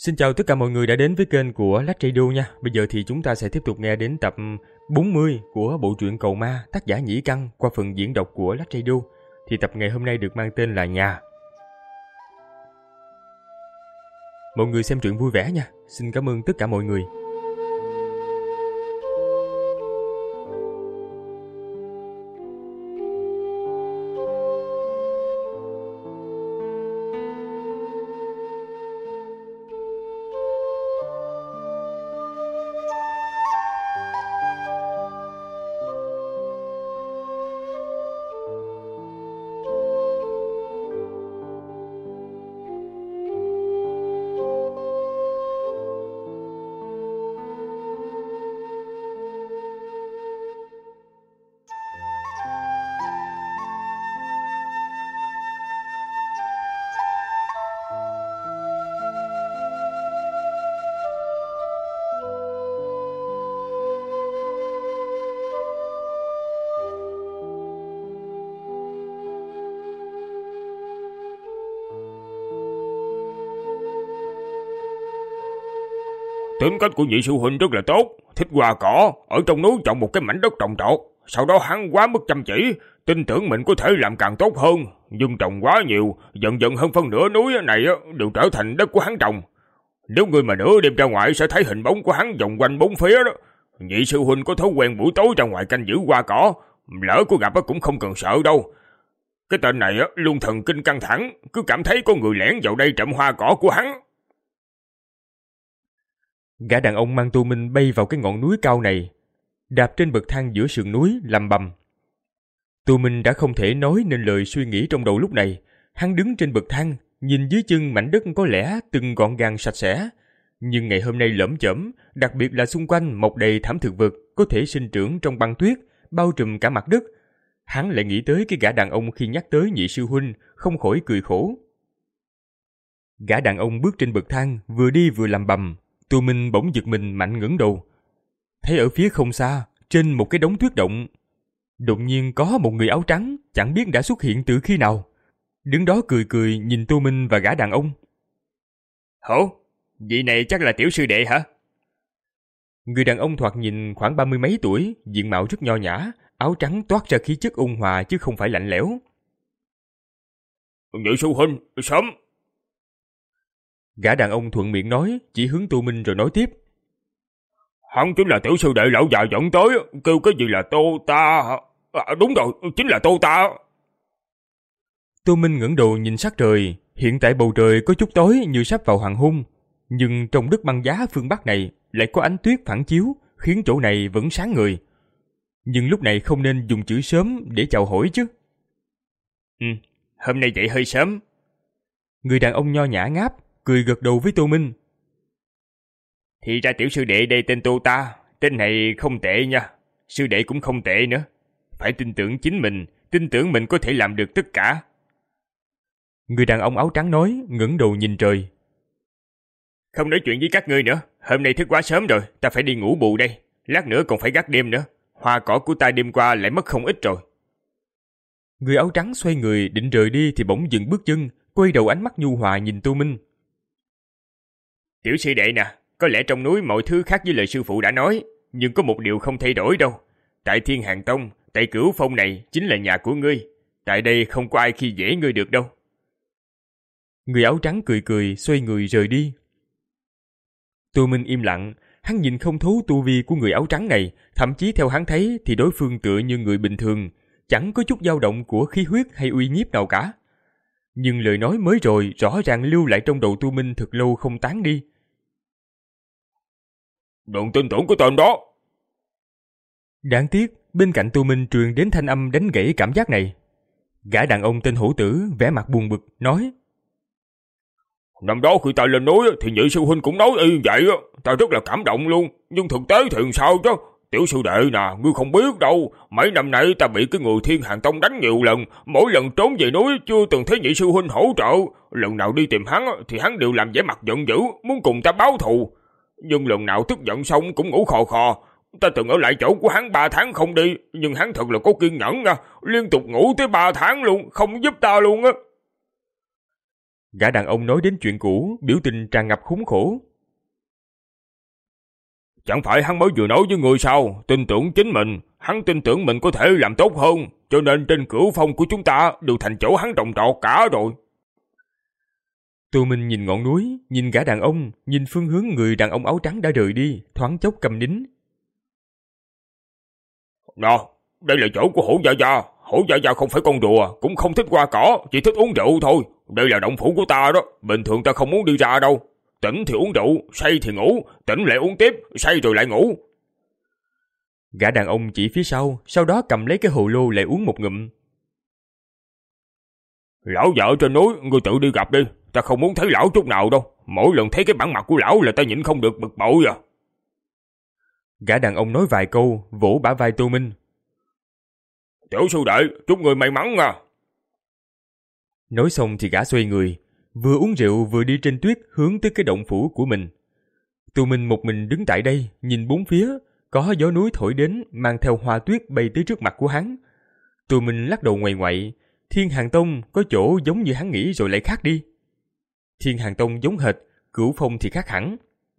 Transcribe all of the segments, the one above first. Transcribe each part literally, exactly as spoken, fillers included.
Xin chào tất cả mọi người đã đến với kênh của Lách Radio nha. Bây giờ thì chúng ta sẽ tiếp tục nghe đến tập bốn mươi của bộ truyện Cầu Ma tác giả Nhĩ Căn qua phần diễn đọc của Lách Radio. Thì tập ngày hôm nay được mang tên là Nhà. Mọi người xem truyện vui vẻ nha. Xin cảm ơn tất cả mọi người. Tính cách của nhị sư huynh rất là tốt, thích hoa cỏ, ở trong núi chọn một cái mảnh đất trồng trọt. Sau đó hắn quá mức chăm chỉ, tin tưởng mình có thể làm càng tốt hơn. Nhưng trồng quá nhiều, dần dần hơn phân nửa núi này đều trở thành đất của hắn trồng. Nếu người mà nửa đêm ra ngoài sẽ thấy hình bóng của hắn vòng quanh bốn phía đó. Nhị sư huynh có thói quen buổi tối ra ngoài canh giữ hoa cỏ, lỡ có gặp cũng không cần sợ đâu. Cái tên này luôn thần kinh căng thẳng, cứ cảm thấy có người lẻn vào đây trộm hoa cỏ của hắn. Gã đàn ông mang Tô Minh bay vào cái ngọn núi cao này, đạp trên bậc thang giữa sườn núi lầm bầm. Tô Minh đã không thể nói nên lời suy nghĩ trong đầu lúc này. Hắn đứng trên bậc thang, nhìn dưới chân mảnh đất có lẽ từng gọn gàng sạch sẽ, nhưng ngày hôm nay lởm chởm, đặc biệt là xung quanh mọc đầy thảm thực vật có thể sinh trưởng trong băng tuyết, bao trùm cả mặt đất. Hắn lại nghĩ tới cái gã đàn ông khi nhắc tới nhị sư huynh, không khỏi cười khổ. Gã đàn ông bước trên bậc thang, vừa đi vừa lầm bầm. Tô Minh bỗng giật mình mạnh ngẩng đầu, thấy ở phía không xa, trên một cái đống tuyết động, đột nhiên có một người áo trắng, chẳng biết đã xuất hiện từ khi nào, đứng đó cười cười nhìn Tô Minh và gã đàn ông. Hổ, vị này chắc là tiểu sư đệ hả? Người đàn ông thoạt nhìn khoảng ba mươi mấy tuổi, diện mạo rất nho nhã, áo trắng toát ra khí chất ôn hòa chứ không phải lạnh lẽo. Nhị sư huynh, sớm. Gã đàn ông thuận miệng nói, chỉ hướng Tô Minh rồi nói tiếp. Hắn chính là tiểu sư đệ lão già dẫn tới, kêu cái gì là Tô ta. À, đúng rồi, chính là Tô ta. Tô Minh ngẩng đầu nhìn sắc trời, hiện tại bầu trời có chút tối như sắp vào hoàng hôn, nhưng trong đất băng giá phương Bắc này lại có ánh tuyết phản chiếu, khiến chỗ này vẫn sáng người. Nhưng lúc này không nên dùng chữ sớm để chào hỏi chứ. Ừ, hôm nay dậy hơi sớm. Người đàn ông nho nhã ngáp, cười gật đầu với Tô Minh. Thì ra tiểu sư đệ đây tên Tô ta, tên này không tệ nha, sư đệ cũng không tệ nữa. Phải tin tưởng chính mình, tin tưởng mình có thể làm được tất cả. Người đàn ông áo trắng nói, ngẩng đầu nhìn trời. Không nói chuyện với các ngươi nữa, hôm nay thức quá sớm rồi, ta phải đi ngủ bù đây, lát nữa còn phải gác đêm nữa, hoa cỏ của ta đêm qua lại mất không ít rồi. Người áo trắng xoay người định rời đi thì bỗng dừng bước chân, quay đầu ánh mắt nhu hòa nhìn Tô Minh. Tiểu sư đệ nè, có lẽ trong núi mọi thứ khác với lời sư phụ đã nói, nhưng có một điều không thay đổi đâu. Tại Thiên Hàng Tông, tại Cửu Phong này chính là nhà của ngươi. Tại đây không có ai khi dễ ngươi được đâu. Người áo trắng cười cười, xoay người rời đi. Tô Minh im lặng, hắn nhìn không thấu tu vi của người áo trắng này, thậm chí theo hắn thấy thì đối phương tựa như người bình thường, chẳng có chút dao động của khí huyết hay uy nhiếp nào cả. Nhưng lời nói mới rồi rõ ràng lưu lại trong đầu Tô Minh thật lâu không tán đi. Đừng tin tưởng cái tên đó. Đáng tiếc, bên cạnh Tô Minh truyền đến thanh âm đánh gãy cảm giác này. Gã đàn ông tên Hổ Tử vẻ mặt buồn bực, nói. Năm đó khi ta lên núi thì nhị sư huynh cũng nói y vậy, ta rất là cảm động luôn. Nhưng thực tế thì sao chứ? Tiểu sư đệ nè, ngươi không biết đâu. Mấy năm nay ta bị cái người Thiên Hàng Tông đánh nhiều lần. Mỗi lần trốn về núi chưa từng thấy nhị sư huynh hỗ trợ. Lần nào đi tìm hắn thì hắn đều làm vẻ mặt giận dữ, muốn cùng ta báo thù. Nhưng lần nào tức giận xong cũng ngủ khò khò. Ta từng ở lại chỗ của hắn ba tháng không đi, nhưng hắn thật là có kiên nhẫn nha, liên tục ngủ tới ba tháng luôn, không giúp ta luôn á. Gã đàn ông nói đến chuyện cũ, biểu tình tràn ngập khốn khổ. Chẳng phải hắn mới vừa nói với người sao, tin tưởng chính mình, hắn tin tưởng mình có thể làm tốt hơn, cho nên trên Cửu Phong của chúng ta đều thành chỗ hắn trồng trọt cả rồi. Tô Minh nhìn ngọn núi, nhìn gã đàn ông, nhìn phương hướng người đàn ông áo trắng đã rời đi, thoáng chốc câm nín. Nè, đây là chỗ của Hổ Gia Gia, Hổ Gia Gia không phải con đùa, cũng không thích hoa cỏ, chỉ thích uống rượu thôi. Đây là động phủ của ta đó, bình thường ta không muốn đi ra đâu. Tỉnh thì uống rượu, say thì ngủ, tỉnh lại uống tiếp, say rồi lại ngủ. Gã đàn ông chỉ phía sau, sau đó cầm lấy cái hồ lô lại uống một ngụm. Lão già ở trên núi, ngươi tự đi gặp đi, ta không muốn thấy lão chút nào đâu. Mỗi lần thấy cái bản mặt của lão là ta nhịn không được bực bội à. Gã đàn ông nói vài câu, vỗ bả vai Tô Minh. Tiểu sư đệ, chúc người may mắn à. Nói xong thì gã xoay người, vừa uống rượu vừa đi trên tuyết hướng tới cái động phủ của mình. Tô Minh một mình đứng tại đây, nhìn bốn phía, có gió núi thổi đến mang theo hoa tuyết bay tới trước mặt của hắn. Tô Minh lắc đầu ngoại ngoại, Thiên Hàng Tông có chỗ giống như hắn nghĩ rồi lại khác đi. Thiên Hàng Tông giống hệt, Cửu Phong thì khác hẳn.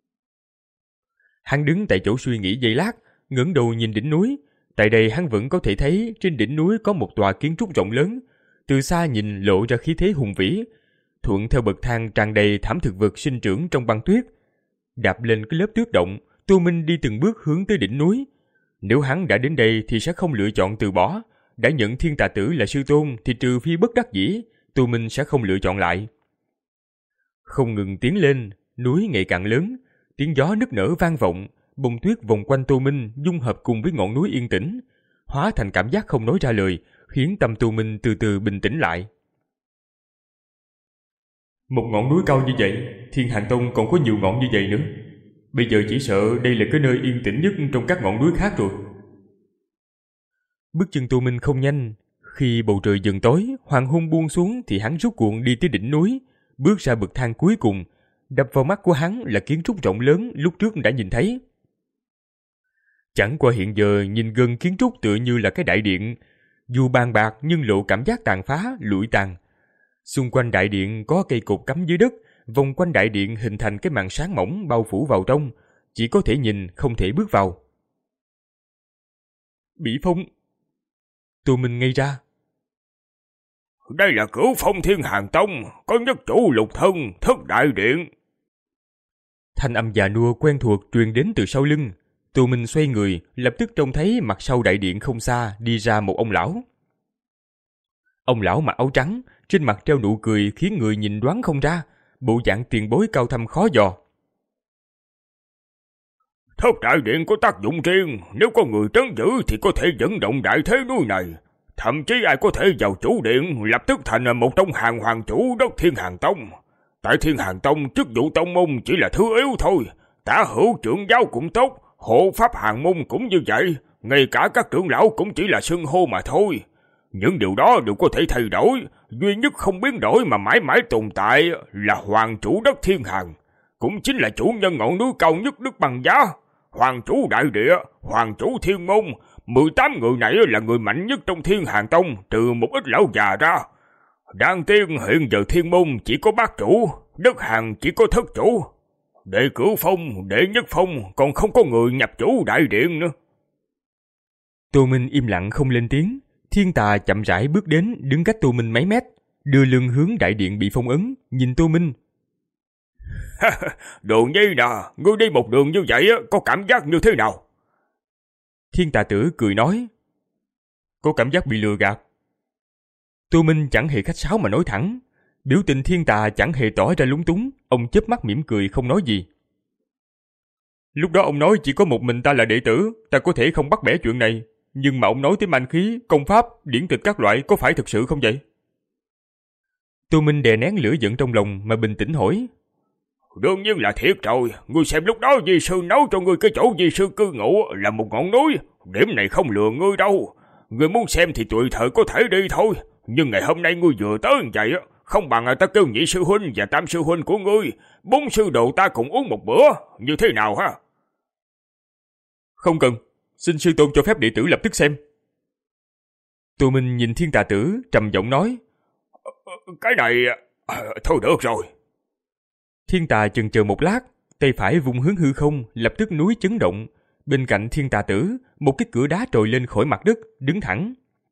Hắn đứng tại chỗ suy nghĩ giây lát, ngẩng đầu nhìn đỉnh núi. Tại đây hắn vẫn có thể thấy trên đỉnh núi có một tòa kiến trúc rộng lớn, từ xa nhìn lộ ra khí thế hùng vĩ. Thuận theo bậc thang tràn đầy thảm thực vật sinh trưởng trong băng tuyết. Đạp lên cái lớp tuyết động, Tô Minh đi từng bước hướng tới đỉnh núi. Nếu hắn đã đến đây thì sẽ không lựa chọn từ bỏ. Đã nhận Thiên Tà Tử là sư tôn thì trừ phi bất đắc dĩ, Tô Minh sẽ không lựa chọn lại. Không ngừng tiến lên, núi ngày càng lớn, tiếng gió nức nở vang vọng, bông tuyết vòng quanh Tô Minh dung hợp cùng với ngọn núi yên tĩnh, hóa thành cảm giác không nói ra lời, khiến tâm Tô Minh từ từ bình tĩnh lại. Một ngọn núi cao như vậy, Thiên Hàng Tông còn có nhiều ngọn như vậy nữa. Bây giờ chỉ sợ đây là cái nơi yên tĩnh nhất trong các ngọn núi khác rồi. Bước chân Tô Minh không nhanh. Khi bầu trời dần tối, hoàng hôn buông xuống thì hắn rút cuộn đi tới đỉnh núi, bước ra bậc thang cuối cùng. Đập vào mắt của hắn là kiến trúc rộng lớn lúc trước đã nhìn thấy. Chẳng qua hiện giờ nhìn gần kiến trúc tựa như là cái đại điện, dù bàn bạc nhưng lộ cảm giác tàn phá, lụi tàn. Xung quanh đại điện có cây cột cắm dưới đất, vòng quanh đại điện hình thành cái màn sáng mỏng bao phủ vào trong, chỉ có thể nhìn không thể bước vào. Bị phong. Tô Minh ngây ra. Đây là Cửu Phong Thiên Hàng Tông, có nhất chủ lục thân, thất đại điện. Thanh âm già nua quen thuộc truyền đến từ sau lưng. Tô Minh xoay người, lập tức trông thấy mặt sau đại điện không xa đi ra một ông lão. Ông lão mặc áo trắng, trên mặt treo nụ cười khiến người nhìn đoán không ra, bộ dạng tiền bối cao thâm khó dò. Thất đại điện có tác dụng riêng, nếu có người trấn giữ thì có thể dẫn động đại thế núi này. Thậm chí ai có thể vào chủ điện, lập tức thành một trong hàng hoàng chủ đất Thiên Hàng Tông. Tại Thiên Hàng Tông, chức vụ tông môn chỉ là thứ yếu thôi. Tả hữu trưởng giáo cũng tốt, hộ pháp hàng môn cũng như vậy. Ngay cả các trưởng lão cũng chỉ là xưng hô mà thôi. Những điều đó đều có thể thay đổi. Duy nhất không biến đổi mà mãi mãi tồn tại là hoàng chủ đất Thiên Hàng. Cũng chính là chủ nhân ngọn núi cao nhất đất Băng Giá. Hoàng chủ đại địa, hoàng chủ thiên môn. mười tám người này là người mạnh nhất trong Thiên Hàng Tông, trừ một ít lão già ra. Đáng tiếc hiện giờ thiên môn chỉ có bát chủ, đất Hàng chỉ có thất chủ. Đệ Cửu Phong, đệ Nhất Phong còn không có người nhập chủ đại điện nữa. Tô Minh im lặng không lên tiếng. Thiên Tà chậm rãi bước đến, đứng cách Tô Minh mấy mét, đưa lưng hướng đại điện bị phong ấn, nhìn Tô Minh. Đồ nhi nè, ngươi đi một đường như vậy có cảm giác như thế nào? Thiên Tà Tử cười nói. Có cảm giác bị lừa gạt. Tô Minh chẳng hề khách sáo mà nói thẳng. Biểu tình Thiên Tà chẳng hề tỏ ra lúng túng, ông chớp mắt mỉm cười không nói gì. Lúc đó ông nói chỉ có một mình ta là đệ tử, ta có thể không bắt bẻ chuyện này. Nhưng mà ông nói tới manh khí, công pháp, điển tịch các loại có phải thực sự không vậy? Tô Minh đè nén lửa giận trong lòng mà bình tĩnh hỏi. Đương nhiên là thiệt rồi, ngươi xem lúc đó di sư nấu cho ngươi cái chỗ di sư cư ngụ là một ngọn núi, điểm này không lừa ngươi đâu. Ngươi muốn xem thì tùy thời có thể đi thôi, nhưng ngày hôm nay ngươi vừa tới như vậy, không bằng ta kêu nhị sư huynh và tam sư huynh của ngươi, bốn sư đồ ta cùng uống một bữa, như thế nào ha? Không cần, xin sư tôn cho phép đệ tử lập tức xem. Tô Minh nhìn Thiên Tà Tử trầm giọng nói. Cái này, À, thôi được rồi. Thiên Tà chần chờ một lát, tay phải vung hướng hư không, lập tức núi chấn động. Bên cạnh Thiên Tà Tử, một cái cửa đá trồi lên khỏi mặt đất, đứng thẳng.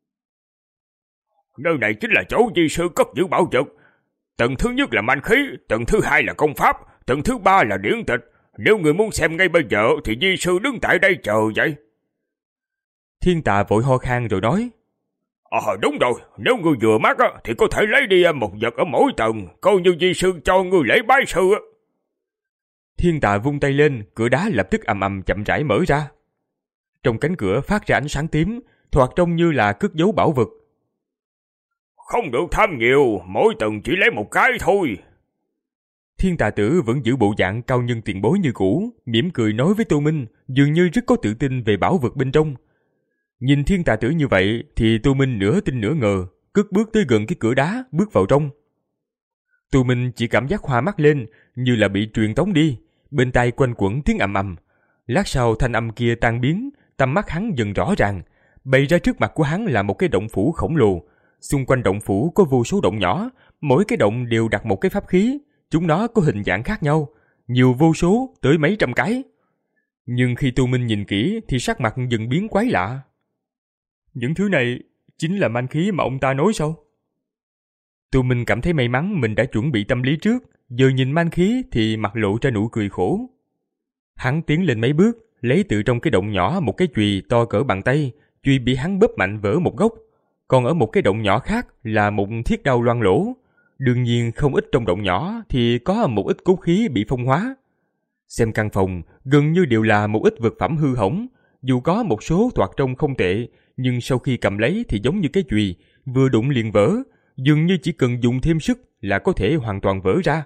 Nơi này chính là chỗ di sư cất giữ bảo vật. Tầng thứ nhất là manh khí, tầng thứ hai là công pháp, tầng thứ ba là điển tịch. Nếu người muốn xem ngay bây giờ thì di sư đứng tại đây chờ vậy. Thiên Tà vội ho khan rồi nói. Ờ đúng rồi, nếu ngươi vừa mắt á, thì có thể lấy đi một vật ở mỗi tầng, coi như di sư cho ngươi lễ bái sư á. Thiên Tà vung tay lên, cửa đá lập tức ầm ầm chậm rãi mở ra. Trong cánh cửa phát ra ánh sáng tím, thoạt trông như là cất giấu bảo vật. Không được tham nhiều, mỗi tầng chỉ lấy một cái thôi. Thiên Tà Tử vẫn giữ bộ dạng cao nhân tiền bối như cũ, mỉm cười nói với Tô Minh, dường như rất có tự tin về bảo vật bên trong. Nhìn Thiên Tà Tử như vậy thì Tô Minh nửa tin nửa ngờ, cất bước tới gần cái cửa đá, bước vào trong. Tô Minh chỉ cảm giác hoa mắt lên, như là bị truyền tống đi, bên tai quanh quẩn tiếng ầm ầm. Lát sau thanh âm kia tan biến, tầm mắt hắn dần rõ ràng, bày ra trước mặt của hắn là một cái động phủ khổng lồ. Xung quanh động phủ có vô số động nhỏ, mỗi cái động đều đặt một cái pháp khí, chúng nó có hình dạng khác nhau, nhiều vô số, tới mấy trăm cái. Nhưng khi Tô Minh nhìn kỹ thì sắc mặt dần biến quái lạ. Những thứ này chính là manh khí mà ông ta nói sao? Tô Minh cảm thấy may mắn mình đã chuẩn bị tâm lý trước, giờ nhìn manh khí thì mặt lộ ra nụ cười khổ. Hắn tiến lên mấy bước, lấy từ trong cái động nhỏ một cái chùy to cỡ bàn tay, chùy bị hắn bóp mạnh vỡ một góc. Còn ở một cái động nhỏ khác là một thiết đao loang lỗ. Đương nhiên không ít trong động nhỏ thì có một ít cốt khí bị phong hóa. Xem căn phòng gần như đều là một ít vật phẩm hư hỏng, dù có một số thoạt trông không tệ, nhưng sau khi cầm lấy thì giống như cái chùy, vừa đụng liền vỡ, dường như chỉ cần dùng thêm sức là có thể hoàn toàn vỡ ra.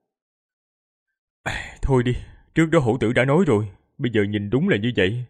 À, thôi đi, trước đó hổ tử đã nói rồi, bây giờ nhìn đúng là như vậy.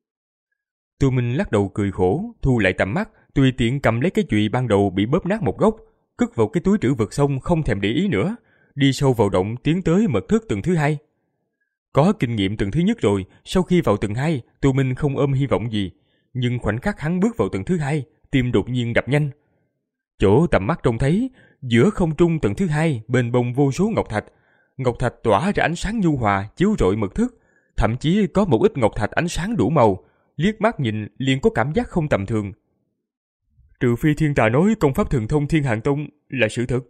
Tô Minh lắc đầu cười khổ, thu lại tầm mắt, tùy tiện cầm lấy cái chùy ban đầu bị bóp nát một góc, cất vào cái túi trữ vật xong không thèm để ý nữa, đi sâu vào động tiến tới mật thất tầng thứ hai. Có kinh nghiệm tầng thứ nhất rồi, sau khi vào tầng hai, Tô Minh không ôm hy vọng gì, nhưng khoảnh khắc hắn bước vào tầng thứ hai, tim đột nhiên đập nhanh. Chỗ tầm mắt trông thấy, giữa không trung tầng thứ hai bên bông vô số ngọc thạch, ngọc thạch tỏa ra ánh sáng nhu hòa chiếu rọi mật thất, thậm chí có một ít ngọc thạch ánh sáng đủ màu, liếc mắt nhìn liền có cảm giác không tầm thường. Trừ phi Thiên Tà nói công pháp thần thông Thiên Hàn Tông là sự thật.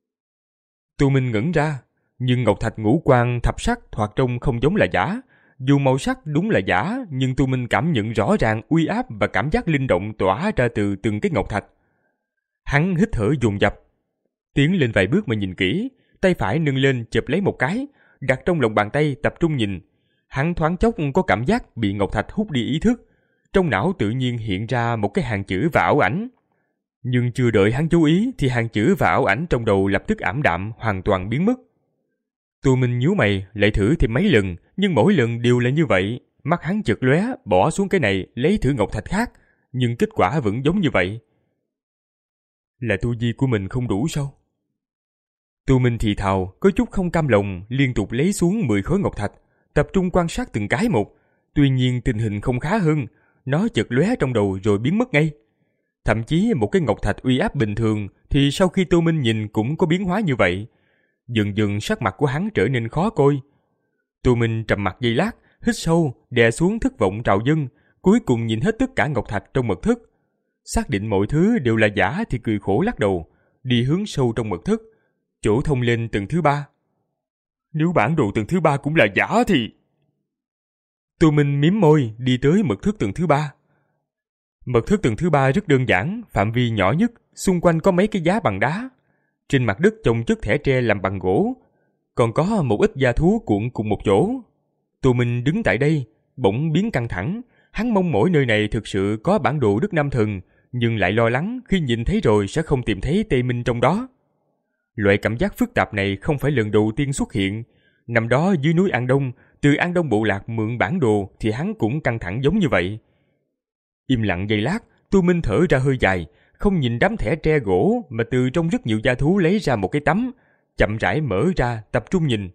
Tô Minh ngẩn ra, nhưng ngọc thạch ngũ quan thập sắc thoạt trông không giống là giả. Dù màu sắc đúng là giả, nhưng Tô Minh cảm nhận rõ ràng uy áp và cảm giác linh động tỏa ra từ từng cái ngọc thạch. Hắn hít thở dồn dập, tiến lên vài bước mà nhìn kỹ, tay phải nâng lên chụp lấy một cái, đặt trong lòng bàn tay tập trung nhìn. Hắn thoáng chốc có cảm giác bị ngọc thạch hút đi ý thức, trong não tự nhiên hiện ra một cái hàng chữ và ảo ảnh. Nhưng chưa đợi hắn chú ý thì hàng chữ và ảo ảnh trong đầu lập tức ảm đạm, hoàn toàn biến mất. Tô Minh nhíu mày, lại thử thêm mấy lần, nhưng mỗi lần đều là như vậy. Mắt hắn chợt lóe, bỏ xuống cái này, lấy thử ngọc thạch khác, nhưng kết quả vẫn giống như vậy. Là tu vi của mình không đủ sao? Tô Minh thì thào, có chút không cam lòng, liên tục lấy xuống mười khối ngọc thạch, tập trung quan sát từng cái một. Tuy nhiên tình hình không khá hơn, nó chợt lóe trong đầu rồi biến mất ngay. Thậm chí một cái ngọc thạch uy áp bình thường thì sau khi Tô Minh nhìn cũng có biến hóa như vậy. Dần dần sắc mặt của hắn trở nên khó coi. Tô Minh trầm mặc giây lát, hít sâu, đè xuống thất vọng trào dâng, cuối cùng nhìn hết tất cả ngọc thạch trong mật thất. Xác định mọi thứ đều là giả thì cười khổ lắc đầu, đi hướng sâu trong mật thất, chỗ thông lên tầng thứ ba. Nếu bản đồ tầng thứ ba cũng là giả thì... Tô Minh mím môi đi tới mật thất tầng thứ ba. Mật thất tầng thứ ba rất đơn giản, phạm vi nhỏ nhất, xung quanh có mấy cái giá bằng đá. Trên mặt đất chồng chất thẻ tre làm bằng gỗ, còn có một ít da thú cuộn cùng một chỗ. Tô Minh đứng tại đây, bỗng biến căng thẳng, hắn mong mỏi nơi này thực sự có bản đồ đất Nam Thần, nhưng lại lo lắng khi nhìn thấy rồi sẽ không tìm thấy Tây Minh trong đó. Loại cảm giác phức tạp này không phải lần đầu tiên xuất hiện. Nằm đó dưới núi An Đông, từ An Đông bộ lạc mượn bản đồ thì hắn cũng căng thẳng giống như vậy. Im lặng giây lát, Tô Minh thở ra hơi dài, không nhìn đám thẻ tre gỗ mà từ trong rất nhiều da thú lấy ra một cái tấm, chậm rãi mở ra tập trung nhìn.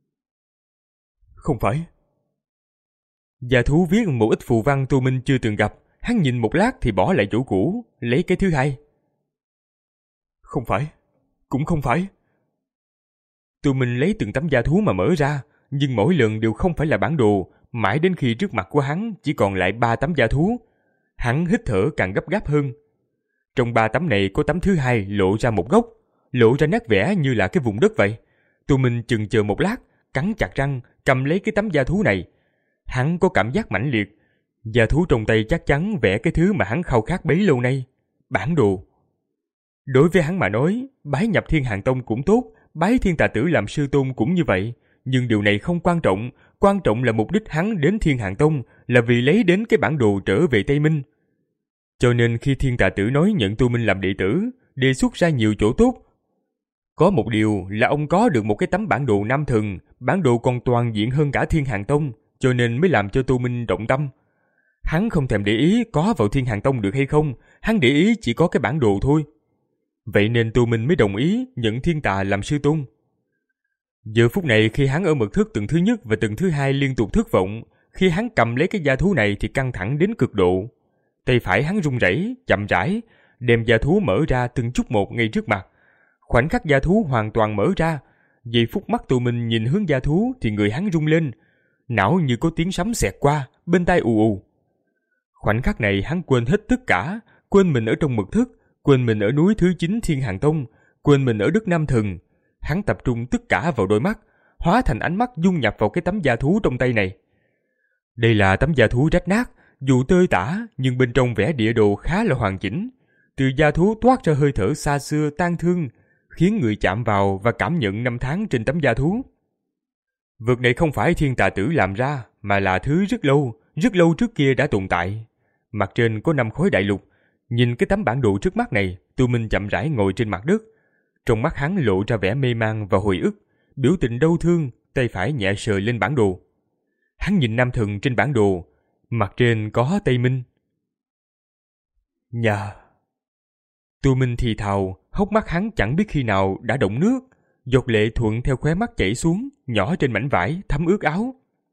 Không phải. Da thú viết một ít phù văn Tô Minh chưa từng gặp, hắn nhìn một lát thì bỏ lại chỗ cũ, lấy cái thứ hai. Không phải, cũng không phải, Tụi mình lấy từng tấm da thú mà mở ra, nhưng mỗi lần đều không phải là bản đồ, mãi đến khi trước mặt của hắn chỉ còn lại ba tấm da thú. Hắn hít thở càng gấp gáp hơn. Trong ba tấm này có tấm thứ hai lộ ra một góc, lộ ra nét vẽ như là cái vùng đất vậy. Tụi mình chừng chờ một lát, cắn chặt răng, cầm lấy cái tấm da thú này. Hắn có cảm giác mãnh liệt. Da thú trong tay chắc chắn vẽ cái thứ mà hắn khao khát bấy lâu nay, bản đồ. Đối với hắn mà nói, bái nhập Thiên Hàng Tông cũng tốt, bái Thiên Tà Tử làm sư tôn cũng như vậy. Nhưng điều này không quan trọng, quan trọng là mục đích hắn đến Thiên Hàng Tông là vì lấy đến cái bản đồ trở về Tây Minh. Cho nên khi Thiên Tà Tử nói nhận Tu Minh làm đệ tử, đề xuất ra nhiều chỗ tốt. Có một điều là ông có được một cái tấm bản đồ Nam Thần, bản đồ còn toàn diện hơn cả Thiên Hàng Tông, cho nên mới làm cho Tu Minh động tâm. Hắn không thèm để ý có vào Thiên Hàng Tông được hay không, hắn để ý chỉ có cái bản đồ thôi. Vậy nên Tu Minh mới đồng ý nhận Thiên Tà làm sư tôn. Giờ phút này khi hắn ở mật thất tầng thứ nhất và tầng thứ hai liên tục thất vọng, khi hắn cầm lấy cái da thú này thì căng thẳng đến cực độ. Tay phải hắn run rẩy, chậm rãi, đem da thú mở ra từng chút một ngay trước mặt. Khoảnh khắc da thú hoàn toàn mở ra, giây phút mắt Tu Minh nhìn hướng da thú thì người hắn rung lên, não như có tiếng sấm xẹt qua, bên tai ù ù. Khoảnh khắc này hắn quên hết tất cả, quên mình ở trong mật thất, quên mình ở núi thứ chín Thiên Hàng Tông, quên mình ở đất Nam Thần. Hắn tập trung tất cả vào đôi mắt, hóa thành ánh mắt dung nhập vào cái tấm da thú trong tay này. Đây là tấm da thú rách nát, dù tơi tả nhưng bên trong vẽ địa đồ khá là hoàn chỉnh. Từ da thú toát ra hơi thở xa xưa tang thương, khiến người chạm vào và cảm nhận năm tháng trên tấm da thú. Vật này không phải Thiên Tà Tử làm ra, mà là thứ rất lâu, rất lâu trước kia đã tồn tại. Mặt trên có năm khối đại lục. Nhìn cái tấm bản đồ trước mắt này, Tu Minh chậm rãi ngồi trên mặt đất. Trong mắt hắn lộ ra vẻ mê man và hồi ức, biểu tình đau thương, tay phải nhẹ sờ lên bản đồ. Hắn nhìn Nam Thần trên bản đồ, mặt trên có Tây Minh. Nhà. Tu Minh thì thào, hốc mắt hắn chẳng biết khi nào đã đọng nước, giọt lệ thuận theo khóe mắt chảy xuống, nhỏ trên mảnh vải thấm ướt áo.